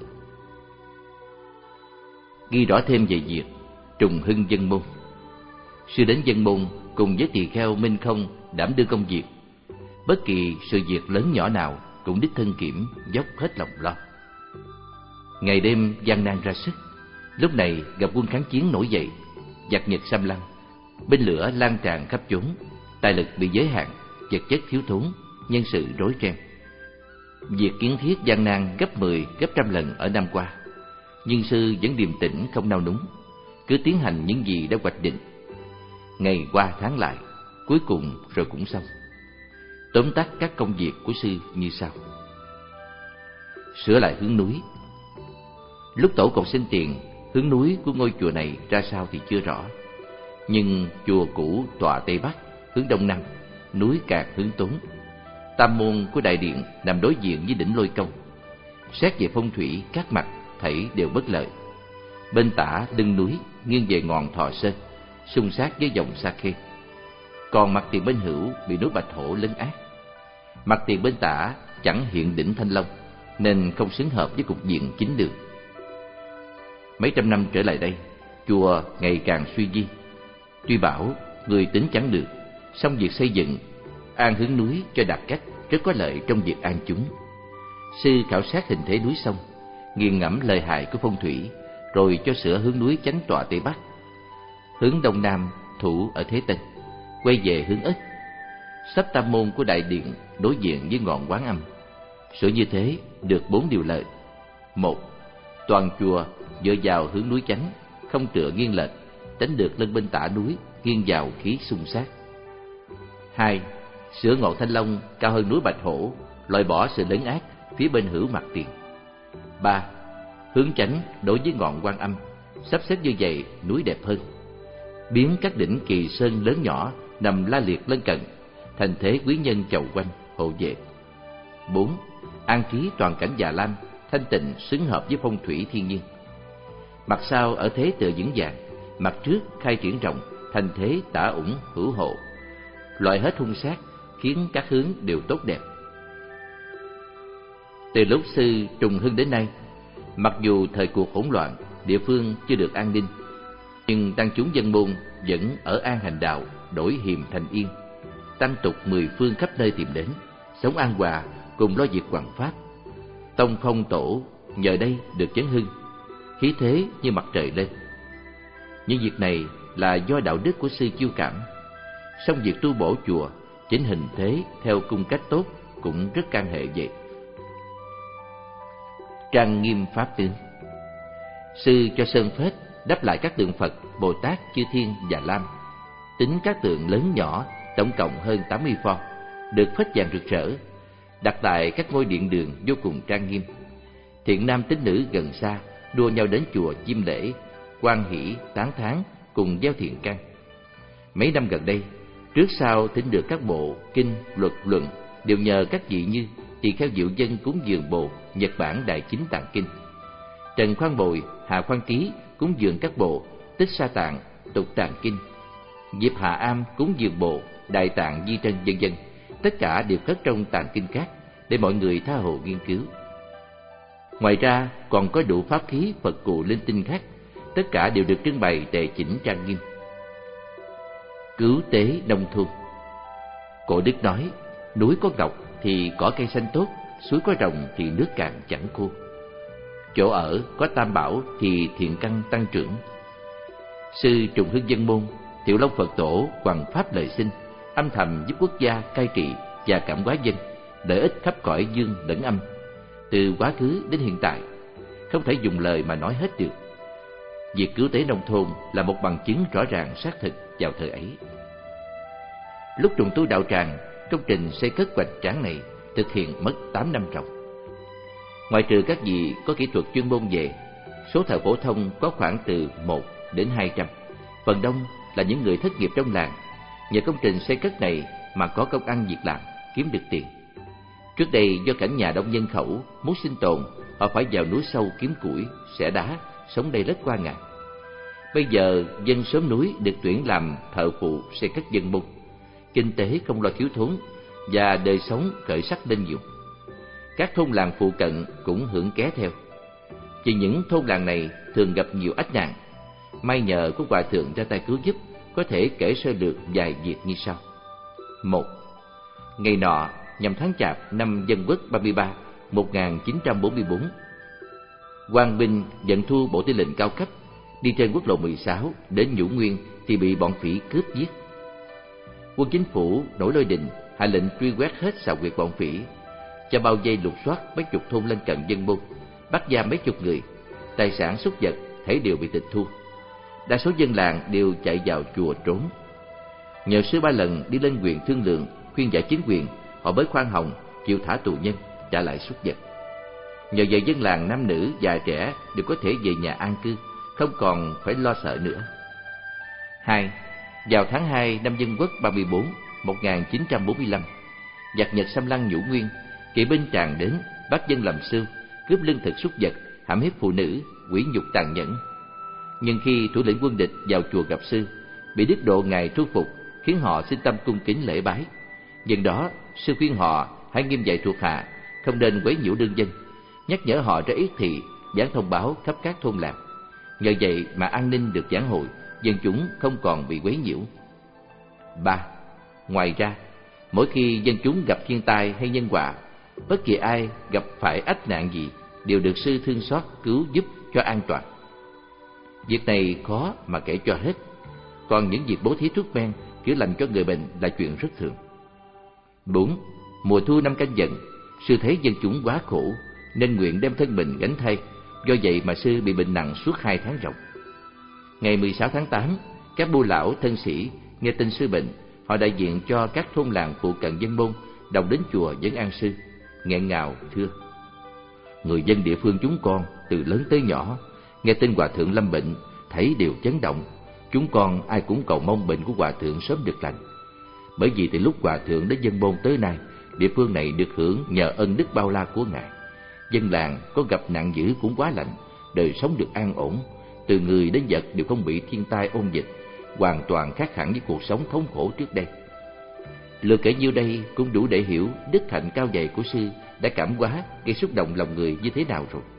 ghi rõ thêm về việc trùng hưng Dân Môn. Sư đến Dân Môn cùng với tỳ kheo Minh Không đảm đương công việc. Bất kỳ sự việc lớn nhỏ nào cũng đích thân kiểm, dốc hết lòng lo. Ngày đêm gian nan ra sức. Lúc này gặp quân kháng chiến nổi dậy, giặc Nhật xâm lăng, binh lửa lan tràn khắp chốn, tài lực bị giới hạn, vật chất thiếu thốn, nhân sự rối ren. Việc kiến thiết gian nan gấp mười, gấp trăm lần ở năm qua, nhưng sư vẫn điềm tĩnh không nao núng, cứ tiến hành những gì đã hoạch định. Ngày qua tháng lại, cuối cùng rồi cũng xong. Tóm tắt các công việc của sư như sau: sửa lại hướng núi. Lúc tổ còn sinh tiền, hướng núi của ngôi chùa này ra sao thì chưa rõ, nhưng chùa cũ tọa tây bắc, hướng đông nam, núi Cạt hướng tốn. Tam môn của đại điện nằm đối diện với đỉnh Lôi Công. Xét về phong thủy, các mặt thảy đều bất lợi. Bên tả lưng núi nghiêng về ngọn Thọ Sơn, xung sát với dòng Sa Khê. Còn mặt tiền bên hữu bị núi Bạch Hổ lấn át. Mặt tiền bên tả chẳng hiện đỉnh Thanh Long, nên không xứng hợp với cục diện chính đường. Mấy trăm năm trở lại đây, chùa ngày càng suy di. Tuy bảo người tính chẳng được, song việc xây dựng an hướng núi cho đạt cách rất có lợi trong việc an chúng. Sư khảo sát hình thế núi sông, nghiền ngẫm lợi hại của phong thủy, rồi cho sửa hướng núi chánh tọa tây bắc, hướng đông nam thủ ở thế tây, quay về hướng ất. Sắp tam môn của đại điện đối diện với ngọn Quán Âm. Sửa như thế được bốn điều lợi. Một, toàn chùa dựa vào hướng núi chánh, không tựa nghiêng lệch, tránh được lưng bên tả núi nghiêng vào khí xung sát. Hai, sửa ngọn Thanh Long cao hơn núi Bạch Hổ, loại bỏ sự lấn át phía bên hữu mặt tiền. Ba, hướng chánh đối với ngọn Quan Âm, sắp xếp như vậy núi đẹp hơn, biến các đỉnh Kỳ Sơn lớn nhỏ nằm la liệt lân cận thành thế quý nhân chầu quanh hộ vệ. Bốn, an trí toàn cảnh Già Lam thanh tịnh xứng hợp với phong thủy thiên nhiên. Mặt sau ở thế tựa vững vàng, mặt trước khai triển rộng thành thế tả ủng hữu hộ, loại hết hung sát, khiến các hướng đều tốt đẹp. Từ lúc sư trùng hưng đến nay, mặc dù thời cuộc hỗn loạn, địa phương chưa được an ninh, nhưng tăng chúng dân môn vẫn ở an hành đạo, đổi hiềm thành yên. Tăng tục mười phương khắp nơi tìm đến, sống an hòa cùng lo việc hoằng pháp. Tông phong tổ nhờ đây được chấn hưng, khí thế như mặt trời lên. Những việc này là do đạo đức của sư chiêu cảm. Song việc tu bổ chùa, chỉnh hình thế theo cung cách tốt cũng rất can hệ vậy. Trang nghiêm pháp tướng. Sư cho sơn phết đắp lại các tượng Phật, Bồ Tát, Chư Thiên và Lam. Tính các tượng lớn nhỏ tổng cộng hơn tám mươi pho, được phết vàng rực rỡ, đặt tại các ngôi điện đường vô cùng trang nghiêm. Thiện nam tín nữ gần xa đua nhau đến chùa chiêm lễ, hoan hỷ tán thán cùng gieo thiện căn. Mấy năm gần đây, trước sau thính được các bộ kinh luật luận đều nhờ các vị như tỳ kheo Diệu Dân cúng dường Bồ Nhật Bản Đại Chính Tạng Kinh, Trần Khoan Bồi, Hà Khoan Ký cúng dường các bộ Tích Sa Tạng, Tục Tạng Kinh, Diệp Hà Am cúng dường bộ Đại Tạng Di Trân, vân vân. Tất cả đều cất trong tạng kinh khác để mọi người tha hồ nghiên cứu. Ngoài ra còn có đủ pháp khí Phật cụ linh tinh khác, tất cả đều được trưng bày tề chỉnh trang nghiêm. Cứu tế nông thôn. Cổ đức nói, núi có ngọc thì cỏ cây xanh tốt, suối có rồng thì nước cạn chẳng khô. Chỗ ở có tam bảo thì thiện căn tăng trưởng. Sư trùng hưng dân môn, Tiểu Long Phật Tổ hoằng pháp lời sinh, âm thầm giúp quốc gia cai trị và cảm hóa dân, lợi ích khắp cõi dương lẫn âm, từ quá khứ đến hiện tại, không thể dùng lời mà nói hết được. Việc cứu tế nông thôn là một bằng chứng rõ ràng xác thực vào thời ấy. Lúc trùng tu đạo tràng, công trình xây cất hoành tráng này thực hiện mất tám năm ròng. Ngoại trừ các vị có kỹ thuật chuyên môn về, số thợ phổ thông có khoảng từ một đến hai trăm. Phần đông là những người thất nghiệp trong làng, nhờ công trình xây cất này mà có công ăn việc làm, kiếm được tiền. Trước đây do cảnh nhà đông nhân khẩu, muốn sinh tồn, họ phải vào núi sâu kiếm củi, xẻ đá, sống đây rất qua ngàn. Bây giờ dân xóm núi được tuyển làm thợ phụ xây cất dân môn, kinh tế không lo thiếu thốn và đời sống khởi sắc lên nhiều. Các thôn làng phụ cận cũng hưởng ké theo. Chỉ những thôn làng này thường gặp nhiều ách nạn, may nhờ có hòa thượng ra tay cứu giúp có thể kể sơ lược vài việc như sau. Một, ngày nọ nhằm tháng Chạp năm Dân Quốc ba mươi ba, một nghìn chín trăm bốn mươi tư, Quang binh dẫn thu bộ tư lệnh cao cấp đi trên quốc lộ mười sáu đến Nhũ Nguyên thì bị bọn phỉ cướp giết. Quân chính phủ nổi lôi đình, hạ lệnh truy quét hết xào quyệt bọn phỉ, cho bao vây lục soát mấy chục thôn lân cận Dân Môn, bắt giam mấy chục người, tài sản súc vật thấy đều bị tịch thu. Đa số dân làng đều chạy vào chùa trốn. Nhờ sư ba lần đi lên huyện thương lượng, khuyên giải chính quyền, họ mới khoan hồng chịu thả tù nhân, trả lại súc vật. Nhờ vậy dân làng nam nữ già trẻ đều có thể về nhà an cư, không còn phải lo sợ nữa. Hai, vào tháng hai năm Dân Quốc ba mươi tư, một nghìn chín trăm bốn mươi lăm, giặc Nhật xâm lăng Nhũ Nguyên, kỵ binh tràn đến bắt dân làm sưu, cướp lương thực súc vật, hãm hiếp phụ nữ, quỷ nhục tàn nhẫn. Nhưng khi thủ lĩnh quân địch vào chùa gặp sư, bị đức độ ngài thu phục, khiến họ xin tâm cung kính lễ bái. Nhân đó sư khuyên họ hãy nghiêm dạy thuộc hạ, không nên quấy nhiễu đương dân, nhắc nhở họ ra yết thị, dán thông báo khắp các thôn làng. Nhờ vậy mà an ninh được vãn hồi, dân chúng không còn bị quấy nhiễu. Ba, ngoài ra, mỗi khi dân chúng gặp thiên tai hay nhân họa, bất kỳ ai gặp phải ách nạn gì đều được sư thương xót cứu giúp cho an toàn. Việc này khó mà kể cho hết, còn những việc bố thí thuốc men, chữa lành cho người bệnh là chuyện rất thường. Bốn, mùa thu năm Canh Dần, sư thấy dân chúng quá khổ nên nguyện đem thân mình gánh thay, do vậy mà sư bị bệnh nặng suốt hai tháng ròng. Ngày mười sáu tháng tám, các bô lão thân sĩ nghe tin sư bệnh, họ đại diện cho các thôn làng phụ cận Dân Môn đồng đến chùa vấn an sư, nghẹn ngào thưa: người dân địa phương chúng con từ lớn tới nhỏ nghe tin hòa thượng lâm bệnh, thấy đều chấn động. Chúng con ai cũng cầu mong bệnh của hòa thượng sớm được lành. Bởi vì từ lúc hòa thượng đến Dân Môn tới nay, địa phương này được hưởng nhờ ân đức bao la của ngài. Dân làng có gặp nạn dữ cũng quá lành, đời sống được an ổn, từ người đến vật đều không bị thiên tai ôn dịch, hoàn toàn khác hẳn với cuộc sống thống khổ trước đây. Lược kể nhiêu đây cũng đủ để hiểu đức hạnh cao dày của sư đã cảm hóa, gây xúc động lòng người như thế nào rồi.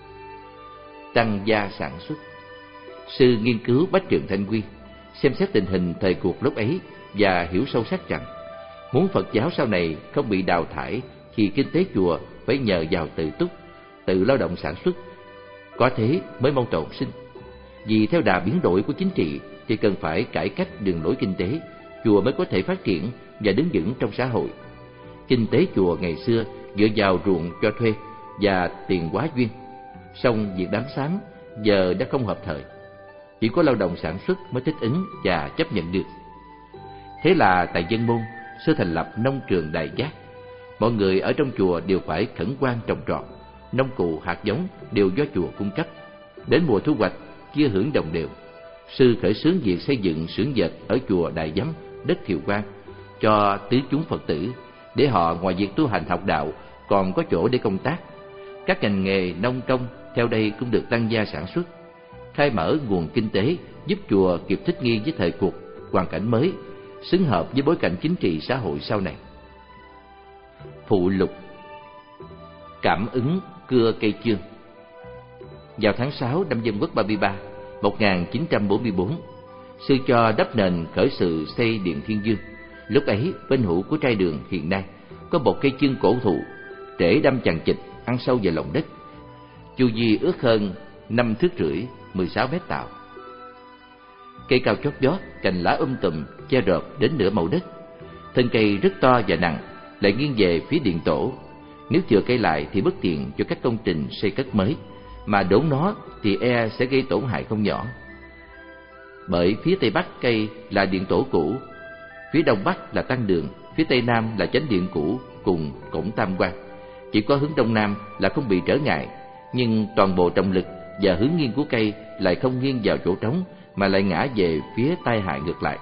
Tăng gia sản xuất. Sư nghiên cứu Bách Trường Thanh Quy, xem xét tình hình thời cuộc lúc ấy và hiểu sâu sắc rằng muốn Phật giáo sau này không bị đào thải thì kinh tế chùa phải nhờ vào tự túc, tự lao động sản xuất, có thế mới mong tồn sinh. Vì theo đà biến đổi của chính trị thì cần phải cải cách đường lối kinh tế, chùa mới có thể phát triển và đứng vững trong xã hội. Kinh tế chùa ngày xưa dựa vào ruộng cho thuê và tiền hóa duyên, song việc đám xám giờ đã không hợp thời, chỉ có lao động sản xuất mới thích ứng và chấp nhận được. Thế là tại Dân Môn, sư thành lập nông trường Đại Giác. Mọi người ở trong chùa đều phải khẩn khoan trồng trọt, nông cụ hạt giống đều do chùa cung cấp. Đến mùa thu hoạch chia hưởng đồng đều. Sư khởi xướng việc xây dựng xưởng dệt ở chùa Đại Giám, đất Thiều Quang cho tứ chúng Phật tử, để họ ngoài việc tu hành học đạo còn có chỗ để công tác. Các ngành nghề nông công theo đây cũng được tăng gia sản xuất, khai mở nguồn kinh tế giúp chùa kịp thích nghi với thời cuộc, hoàn cảnh mới, xứng hợp với bối cảnh chính trị xã hội sau này. Phụ lục: cảm ứng cưa cây chương. Vào tháng sáu năm Dân Quốc ba mươi ba, một nghìn chín trăm bốn mươi tư, sư cho đắp nền khởi sự xây điện Thiên Dương. Lúc ấy bên hữu của trai đường hiện nay có một cây chương cổ thụ, rễ đâm chằng chịt ăn sâu vào lòng đất, chu vi ước hơn năm thước rưỡi, mười sáu mét tạo. Cây cao chót vót, cành lá um tùm che rợp đến nửa màu đất. Thân cây rất to và nặng, lại nghiêng về phía điện tổ. Nếu chừa cây lại thì bất tiện cho các công trình xây cất mới, mà đốn nó thì e sẽ gây tổn hại không nhỏ. Bởi phía tây bắc cây là điện tổ cũ, phía đông bắc là tăng đường, phía tây nam là chánh điện cũ cùng cổng tam quan. Chỉ có hướng đông nam là không bị trở ngại, nhưng toàn bộ trọng lực và hướng nghiêng của cây lại không nghiêng vào chỗ trống, mà lại ngã về phía tai hại ngược lại.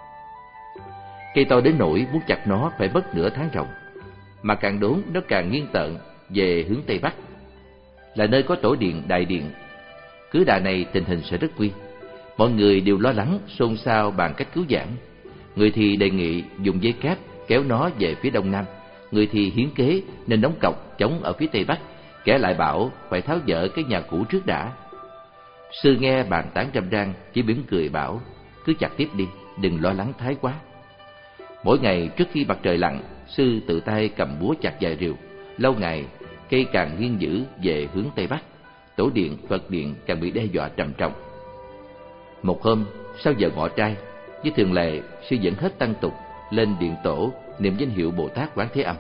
Cây to đến nỗi muốn chặt nó phải mất nửa tháng ròng, mà càng đốn nó càng nghiêng tợn về hướng tây bắc, là nơi có tổ điện đại điện. Cứ đà này tình hình sẽ rất nguy. Mọi người đều lo lắng xôn xao bàn cách cứu vãn. Người thì đề nghị dùng dây cáp kéo nó về phía đông nam, người thì hiến kế nên đóng cọc chống ở phía tây bắc, kẻ lại bảo phải tháo dỡ cái nhà cũ trước đã. Sư nghe bàn tán râm ran, chỉ mỉm cười bảo: cứ chặt tiếp đi, đừng lo lắng thái quá. Mỗi ngày trước khi mặt trời lặn, sư tự tay cầm búa chặt vài rìu. Lâu ngày, cây càng nghiêng dữ về hướng Tây Bắc. Tổ điện, Phật điện càng bị đe dọa trầm trọng. Một hôm, sau giờ ngọ trai, như thường lệ, sư dẫn hết tăng tục lên điện tổ niệm danh hiệu Bồ Tát Quán Thế Âm.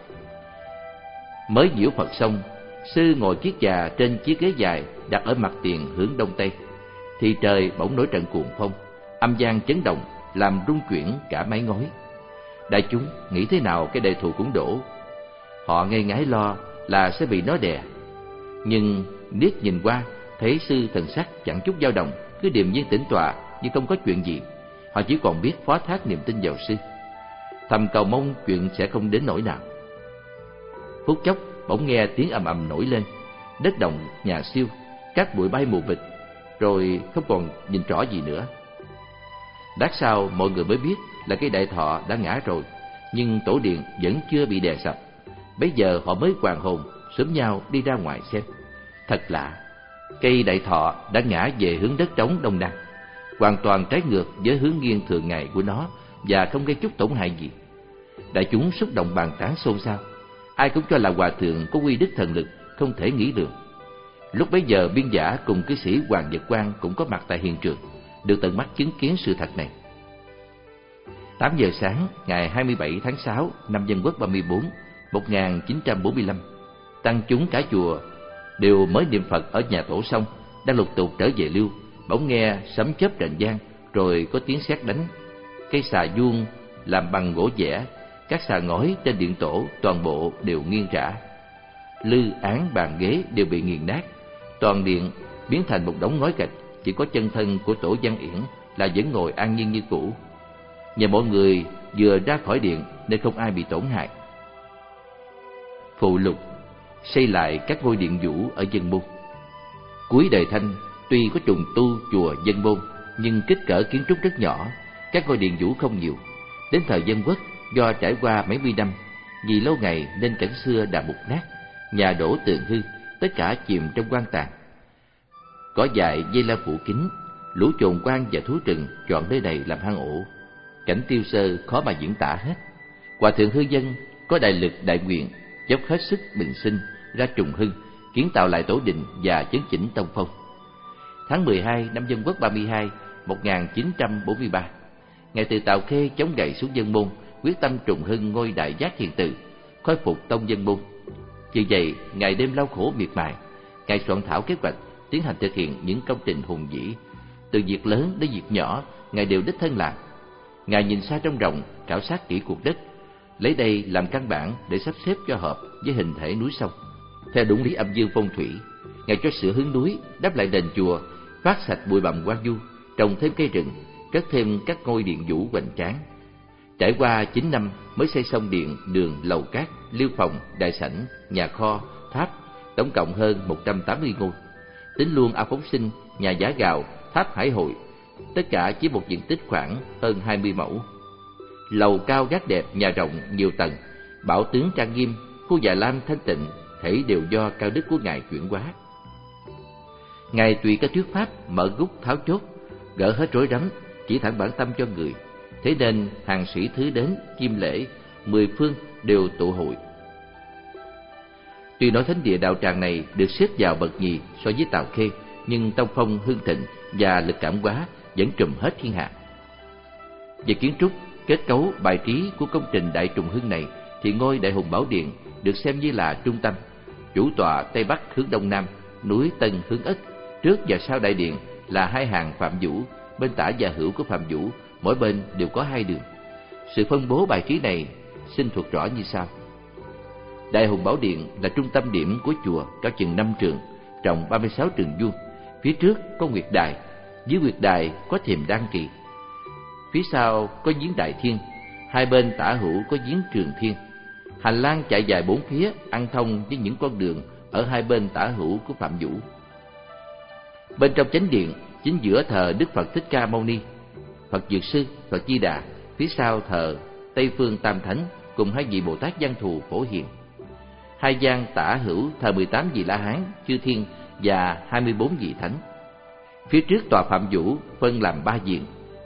Mới nhiễu Phật xong, sư ngồi chiếc già trên chiếc ghế dài đặt ở mặt tiền hướng đông tây, thì trời bỗng nổi trận cuồng phong, âm vang chấn động làm rung chuyển cả mái ngói. Đại chúng nghĩ thế nào cái đề thù cũng đổ. Họ ngây ngái lo là sẽ bị nó đè, nhưng liếc nhìn qua thấy sư thần sắc chẳng chút dao động, cứ điềm nhiên tĩnh tọa như không có chuyện gì. Họ chỉ còn biết phó thác niềm tin vào sư, thầm cầu mong chuyện sẽ không đến nỗi nào. Phút chốc bỗng nghe tiếng ầm ầm nổi lên, đất động nhà siêu, các bụi bay mù mịt, rồi không còn nhìn rõ gì nữa. Lát sau mọi người mới biết là cây đại thọ đã ngã rồi, nhưng tổ điện vẫn chưa bị đè sập. Bấy giờ họ mới hoàn hồn, xúm nhau đi ra ngoài xem. Thật lạ, cây đại thọ đã ngã về hướng đất trống đông nam, hoàn toàn trái ngược với hướng nghiêng thường ngày của nó và không gây chút tổn hại gì. Đại chúng xúc động bàn tán xôn xao, ai cũng cho là hòa thượng có uy đức thần lực không thể nghĩ được. Lúc bấy giờ biên giả cùng cư sĩ Hoàng Nhật Quang cũng có mặt tại hiện trường, được tận mắt chứng kiến sự thật này. Tám giờ sáng ngày hai mươi bảy tháng sáu năm Dân Quốc ba mươi bốn, một nghìn chín trăm bốn mươi lăm, tăng chúng cả chùa đều mới niệm Phật ở nhà tổ xong, đang lục tục trở về lưu. Bỗng nghe sấm chớp rền vang, rồi có tiếng sét đánh. Cây xà vuông làm bằng gỗ dẻ, các xà ngói trên điện tổ toàn bộ đều nghiêng rã. Lư án bàn ghế đều bị nghiền nát, toàn điện biến thành một đống ngói gạch. Chỉ có chân thân của tổ Văn Yển là vẫn ngồi an nhiên như cũ. Nhờ mọi người vừa ra khỏi điện nên không ai bị tổn hại. Phụ lục: xây lại các ngôi điện vũ ở Dân Môn. Cuối đời Thanh, tuy có trùng tu chùa Dân Môn, nhưng kích cỡ kiến trúc rất nhỏ, các ngôi điện vũ không nhiều. Đến thời Dân Quốc, do trải qua mấy mươi năm, vì lâu ngày nên cảnh xưa đã mục nát, nhà đổ tường hư, tất cả chìm trong quan tàn. Cỏ dại dây la phủ kín, lũ chồn quan và thú rừng chọn nơi này làm hang ổ. Cảnh tiêu sơ khó mà diễn tả hết. Hòa thượng Hư Dân có đại lực đại nguyện, dốc hết sức bình sinh ra trùng hưng, kiến tạo lại tổ đình và chấn chỉnh tông phong. Tháng mười hai năm Dân Quốc ba mươi hai, một nghìn chín trăm bốn mươi ba, ngài từ Tào Khê chống gậy xuống Dân Môn, quyết tâm trùng hưng ngôi Đại Giác Hiền Từ, khôi phục tông Dân Môn. Vì vậy, ngài đêm lau khổ miệt mài, ngài soạn thảo kế hoạch, tiến hành thực hiện những công trình hùng vĩ. Từ việc lớn đến việc nhỏ, ngài đều đích thân làm. Ngài nhìn xa trông rộng, khảo sát kỹ cuộc đất, lấy đây làm căn bản để sắp xếp cho hợp với hình thể núi sông. Theo đúng lý âm dương phong thủy, ngài cho sửa hướng núi, đắp lại đền chùa, phát sạch bụi bặm hoang vu, trồng thêm cây rừng, cất thêm các ngôi điện vũ hoành tráng. Trải qua chín năm mới xây xong điện, đường, lầu cát, liêu phòng, đại sảnh, nhà kho, tháp, tổng cộng hơn một trăm tám mươi ngôi. Tính luôn ao phóng sinh, nhà giả gạo, tháp hải hội, tất cả chỉ một diện tích khoảng hơn hai mươi mẫu. Lầu cao gác đẹp, nhà rộng nhiều tầng, bảo tướng trang nghiêm, khu Già Lam thanh tịnh, thảy đều do cao đức của ngài chuyển hóa. Ngài tùy các thuyết pháp, mở gút tháo chốt, gỡ hết rối rắm, chỉ thẳng bản tâm cho người. Thế nên hàng sĩ thứ đến chiêm lễ, mười phương đều tụ hội. Tuy nói thánh địa đạo tràng này được xếp vào bậc nhì so với Tào Khê, nhưng tông phong hưng thịnh và lực cảm hóa vẫn trùm hết thiên hạ. Về kiến trúc, kết cấu, bài trí của công trình đại trùng hưng này thì ngôi Đại Hùng Bảo Điện được xem như là trung tâm, chủ tọa Tây Bắc hướng Đông Nam, núi Tân hướng Ất. Trước và sau đại điện là hai hàng Phạm Vũ, bên tả và hữu của Phạm Vũ, mỗi bên đều có hai đường. Sự phân bố bài trí này xin thuật rõ như sau. Đại Hùng Bảo Điện là trung tâm điểm của chùa, cao chừng năm trượng, rộng ba mươi sáu trượng vuông. Phía trước có nguyệt đài, dưới nguyệt đài có thềm đan kỳ. Phía sau có giếng Đại Thiên, hai bên tả hữu có giếng Trường Thiên. Hành lang chạy dài bốn phía, ăn thông với những con đường ở hai bên tả hữu của Phạm Vũ. Bên trong chánh điện, chính giữa thờ Đức Phật Thích Ca Mâu Ni, Phật Dược Sư, Phật Di Đà. Phía sau thờ Tây Phương Tam Thánh cùng hai vị Bồ Tát Văn Thù Phổ Hiền. Hai gian tả hữu thờ mười tám vị La Hán, chư thiên và hai mươi bốn vị thánh. Phía trước tòa Phạm Vũ phân làm ba diện,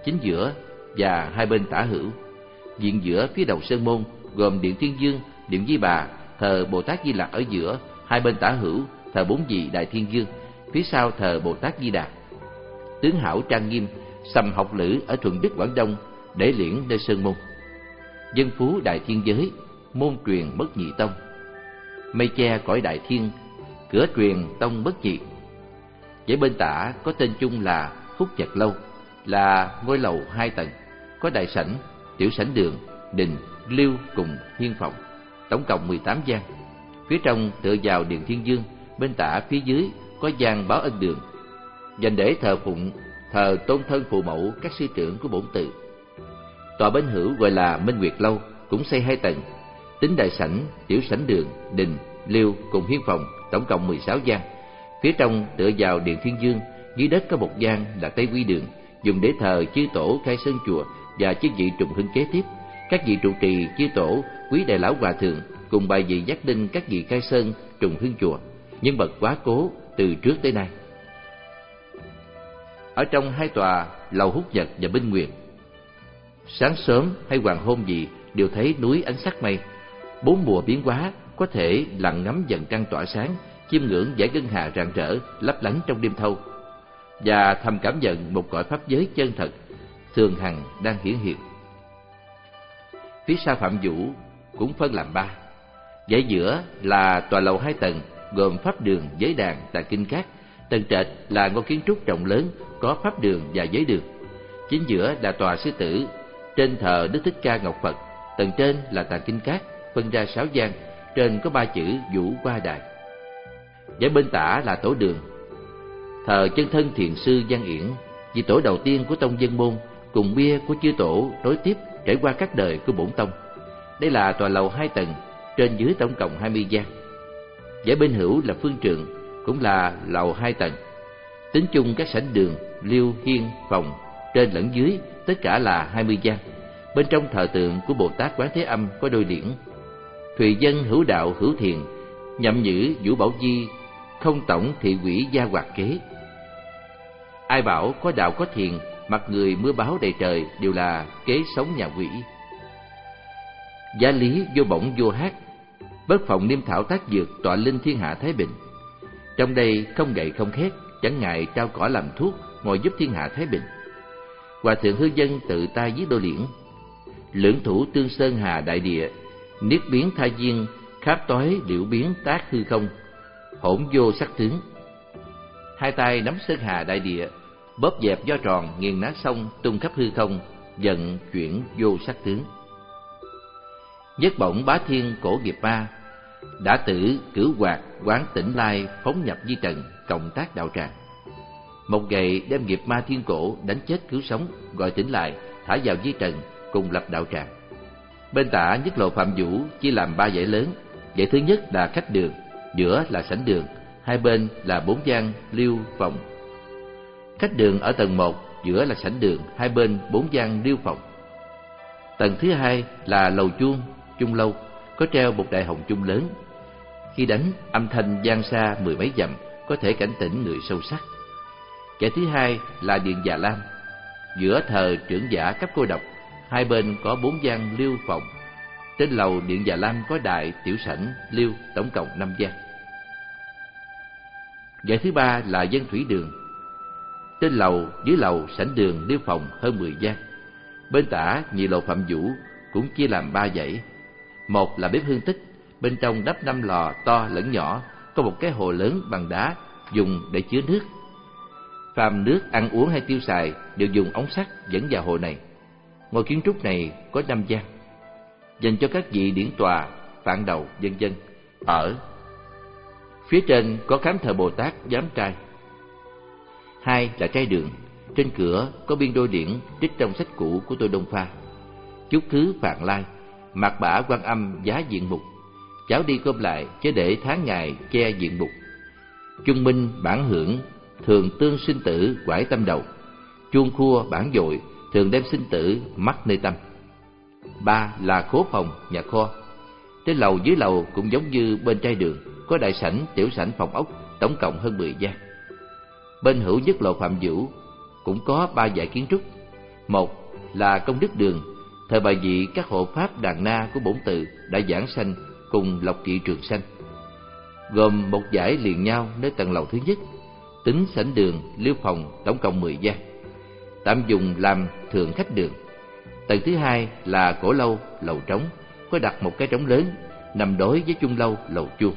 chính giữa và hai bên tả hữu. Diện giữa phía đầu sơn môn gồm điện Thiên Dương, điện Di Bà, thờ Bồ Tát Di Lặc ở giữa, hai bên tả hữu thờ bốn vị Đại Thiên Dương, phía sau thờ Bồ Tát Di Đà. Tướng hảo trang nghiêm, sầm học lữ ở Thuận Đức Quảng Đông, để liễn nơi sơn môn. Dân phú Đại Thiên Giới, môn truyền bất nhị tông. Mây che cõi Đại Thiên, cửa truyền tông bất nhị. Dãy bên tả có tên chung là Phúc Nhật Lâu, là ngôi lầu hai tầng, có đại sảnh, tiểu sảnh đường, đình, liêu cùng hiên phòng, tổng cộng mười tám gian. Phía trong tựa vào điện Thiên Dương, bên tả phía dưới có gian Báo Ân Đường, dành để thờ phụng thờ tôn thân phụ mẫu các sư trưởng của bổn tự. Tòa bên hữu gọi là Minh Nguyệt Lâu, cũng xây hai tầng, tính đại sảnh, tiểu sảnh đường, đình, liêu cùng hiên phòng, tổng cộng mười sáu gian. Phía trong tựa vào điện Thiên Dương, dưới đất có một gian là Tây Quy Đường, dùng để thờ chư tổ Khai Sơn chùa và chư vị trùng hưng kế tiếp. Các vị trụ trì chư tổ, quý đại lão hòa thượng cùng bài vị giác đinh các vị Khai Sơn trùng hưng chùa, nhân bậc quá cố từ trước tới nay. Ở trong hai tòa lầu Hút Nhật và Minh Nguyệt, sáng sớm hay hoàng hôn gì đều thấy núi ánh sắc mây. Bốn mùa biến hóa, có thể lặng ngắm dần trăng tỏa sáng, chiêm ngưỡng dải ngân hà rạng rỡ lấp lánh trong đêm thâu, và thầm cảm nhận một cõi pháp giới chân thật thường hằng đang hiển hiện. Phía sau Phạm Vũ cũng phân làm ba. Dãy giữa là tòa lầu hai tầng gồm pháp đường, giới đàn, tà kinh các. Tầng trệt là ngôi kiến trúc rộng lớn có pháp đường và giới đường. Chính giữa là tòa sư tử, trên thờ Đức Thích Ca Ngọc Phật. Tầng trên là tà kinh các, phân ra sáu gian, trên có ba chữ Vũ Hoa Đài. Dãy bên tả là tổ đường, thờ chân thân thiền sư Văn Yển, vị tổ đầu tiên của tông Dân Môn, cùng bia của chư tổ nối tiếp trải qua các đời của bổn tông. Đây là tòa lầu hai tầng, trên dưới tổng cộng hai mươi gian. Dãy bên hữu là phương trượng, cũng là lầu hai tầng. Tính chung các sảnh đường, liêu, hiên, phòng, trên lẫn dưới, tất cả là hai mươi gian. Bên trong thờ tượng của Bồ Tát Quán Thế Âm có đôi liễn. Thùy dân hữu đạo hữu thiền, nhậm nhữ Vũ Bảo Di, không tổng thị quỷ gia hoạt kế. Ai bảo có đạo có thiền, mặt người mưa báo đầy trời đều là kế sống nhà quỷ. Giá lý vô bổng vô hát, bất phòng niêm thảo tác dược, tọa linh thiên hạ thái bình. Trong đây không gậy không khét, chẳng ngại trao cỏ làm thuốc, ngồi giúp thiên hạ thái bình. Hòa thượng hư dân tự tay viết đôi liễn. Lưỡng thủ tương sơn hà đại địa, niết biến tha duyên, kháp tối liễu biến tác hư không, hỗn vô sắc tướng. Hai tay nắm sơn hà đại địa, bóp dẹp do tròn nghiền nát sông, tung khắp hư không, dần chuyển vô sắc tướng. Nhất bổng bá thiên cổ nghiệp ma, đã tử cửu hoạt quán tỉnh lai, phóng nhập di trần, cộng tác đạo tràng. Một gậy đem nghiệp ma thiên cổ đánh chết cứu sống, gọi tỉnh lại, thả vào di trần, cùng lập đạo tràng. Bên tả nhất lộ Phạm Vũ chia làm ba dãy lớn. Dãy thứ nhất là khách đường, giữa là sảnh đường, hai bên là bốn gian liêu phòng. Khách đường ở tầng một, giữa là sảnh đường, hai bên bốn gian liêu phòng. Tầng thứ hai là lầu chuông, chung lâu, có treo một đại hồng chung lớn. Khi đánh, âm thanh vang xa mười mấy dặm, có thể cảnh tỉnh người sâu sắc. Dãy thứ hai là điện Già Lam, giữa thờ trưởng giả cấp cô độc, hai bên có bốn gian liêu phòng. Trên lầu điện Già Lam có đại, tiểu sảnh, liêu, tổng cộng năm gian. Dãy thứ ba là dân thủy đường. Trên lầu, dưới lầu, sảnh đường, liêu phòng hơn mười gian. Bên tả nhị lộ Phạm Vũ cũng chia làm ba dãy. Một là bếp hương tích, bên trong đắp năm lò to lẫn nhỏ, có một cái hồ lớn bằng đá dùng để chứa nước. Phàm nước ăn uống hay tiêu xài đều dùng ống sắt dẫn vào hồ này. Ngôi kiến trúc này có năm gian, dành cho các vị điển tòa, phạn đầu, vân vân ở. Phía trên có khám thờ Bồ Tát Giám Trai. Hai là trai đường, trên cửa có biên đôi điển trích trong sách cũ của Tô Đông Pha. Chúc khứ Phạn Lai, mặt bả Quan Âm giá diện mục, cháu đi cơm lại chứ để tháng ngày che diện mục. Chung minh bản hưởng, thường tương sinh tử quải tâm đầu. Chuông khua bản dội, thường đem sinh tử mắc nơi tâm. Ba là khố phòng, nhà kho. Trên lầu dưới lầu cũng giống như bên trai đường, có đại sảnh, tiểu sảnh, phòng ốc, tổng cộng hơn mười gian. Bên hữu nhất lộ Phạm Vũ cũng có ba dãy kiến trúc. Một là công đức đường, thời bài vị các hộ pháp đàn na của bổn tự đã giảng sanh cùng lộc kỵ trường sanh, gồm một dãy liền nhau nơi tầng lầu thứ nhất, tính sảnh đường, liêu phòng tổng cộng mười gian, tạm dùng làm thượng khách đường. Tầng thứ hai là cổ lâu, lầu trống, có đặt một cái trống lớn nằm đối với chung lâu, lầu chuông.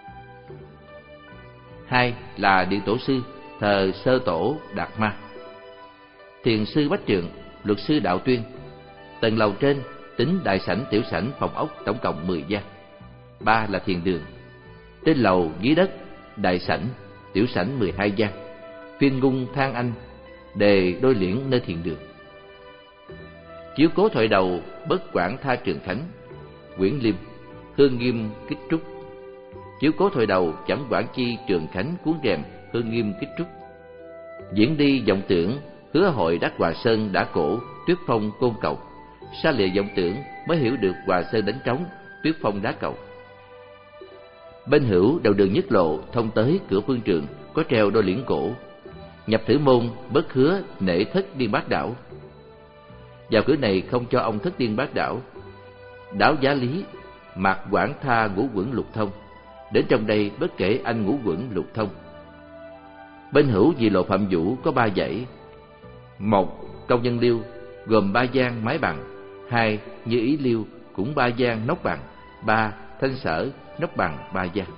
Hai là điện tổ sư, thờ Sơ Tổ Đạt Ma, thiền sư Bách Trượng, luật sư Đạo Tuyên. Tầng lầu trên tính đại sảnh, tiểu sảnh, phòng ốc tổng cộng mười gian. Ba là thiền đường, trên lầu dưới đất, đại sảnh, tiểu sảnh mười hai gian, phiên ngung thang anh, đề đôi liễn nơi thiền đường. Chiếu cố thoại đầu, bất quản tha trường khánh, quyển liêm, hương nghiêm kích trúc. Chiếu cố thoại đầu, chẳng quản chi trường khánh, cuốn rèm, hương nghiêm kích trúc. Diễn đi vọng tưởng, hứa hội đắc Hòa Sơn đã cổ, tuyết phong côn cầu. Xa lìa vọng tưởng, mới hiểu được Hòa Sơn đánh trống, tuyết phong đá cầu. Bên hữu đầu đường nhất lộ thông tới cửa phương trường, có treo đôi liễn cổ. Nhập thử môn, bất hứa nể thất điên bát đảo. Vào cửa này không cho ông thất điên bát đảo. Đảo giá lý, mạc quản tha ngũ quẩn lục thông. Đến trong đây bất kể anh ngũ quẩn lục thông. Bên hữu vì lộ Phạm Vũ có ba dãy. Một, công nhân liêu, gồm ba gian mái bằng. Hai, như ý liêu, cũng ba gian nóc bằng. Ba, thanh sở, nóc bằng ba gian.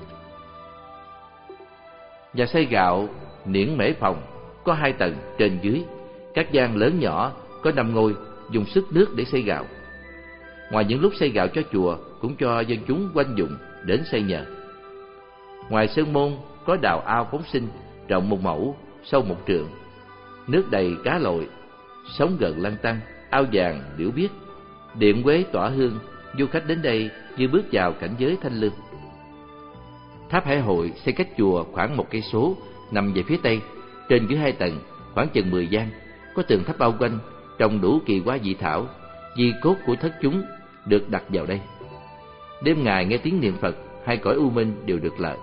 Nhà xây gạo niễn mễ phòng có hai tầng trên dưới, các gian lớn nhỏ có năm ngôi, dùng sức nước để xây gạo. Ngoài những lúc xây gạo cho chùa, cũng cho dân chúng quanh vùng đến xây nhờ. Ngoài sơn môn có đào ao phóng sinh, rộng một mẫu, sâu một trượng, nước đầy cá lội, sóng gần lăn tăn, ao vàng liễu biếc, điện quế tỏa hương. Du khách đến đây như bước vào cảnh giới thanh lương. Tháp Hải Hội xây cách chùa khoảng một cây số, nằm về phía tây, trên dưới hai tầng, khoảng chừng mười gian, có tường tháp bao quanh, trồng đủ kỳ hoa dị thảo, di cốt của thất chúng được đặt vào đây. Đêm ngày nghe tiếng niệm Phật, hai cõi u minh đều được lợi.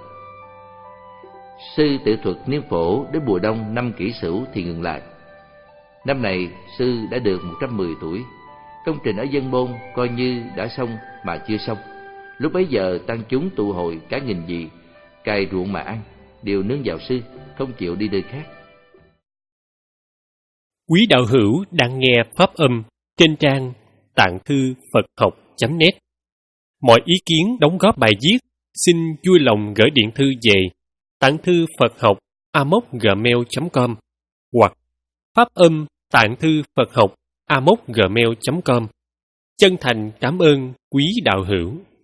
Sư tự thuật niêm phổ đến mùa đông năm Kỷ Sửu thì ngừng lại. Năm này sư đã được một trăm mười tuổi. Công trình ở Dân Môn coi như đã xong mà chưa xong. Lúc bấy giờ tăng chúng tụ hội cả nghìn vị, cày ruộng mà ăn, đều nương vào sư, không chịu đi nơi khác. Quý đạo hữu đang nghe pháp âm trên trang tạng thư Phật học chấm net. Mọi ý kiến đóng góp bài viết xin vui lòng gửi điện thư về tạng thư Phật học a m o gmail chấm com hoặc pháp âm tạng thư Phật học a m o gmail chấm com. Chân thành cảm ơn quý đạo hữu.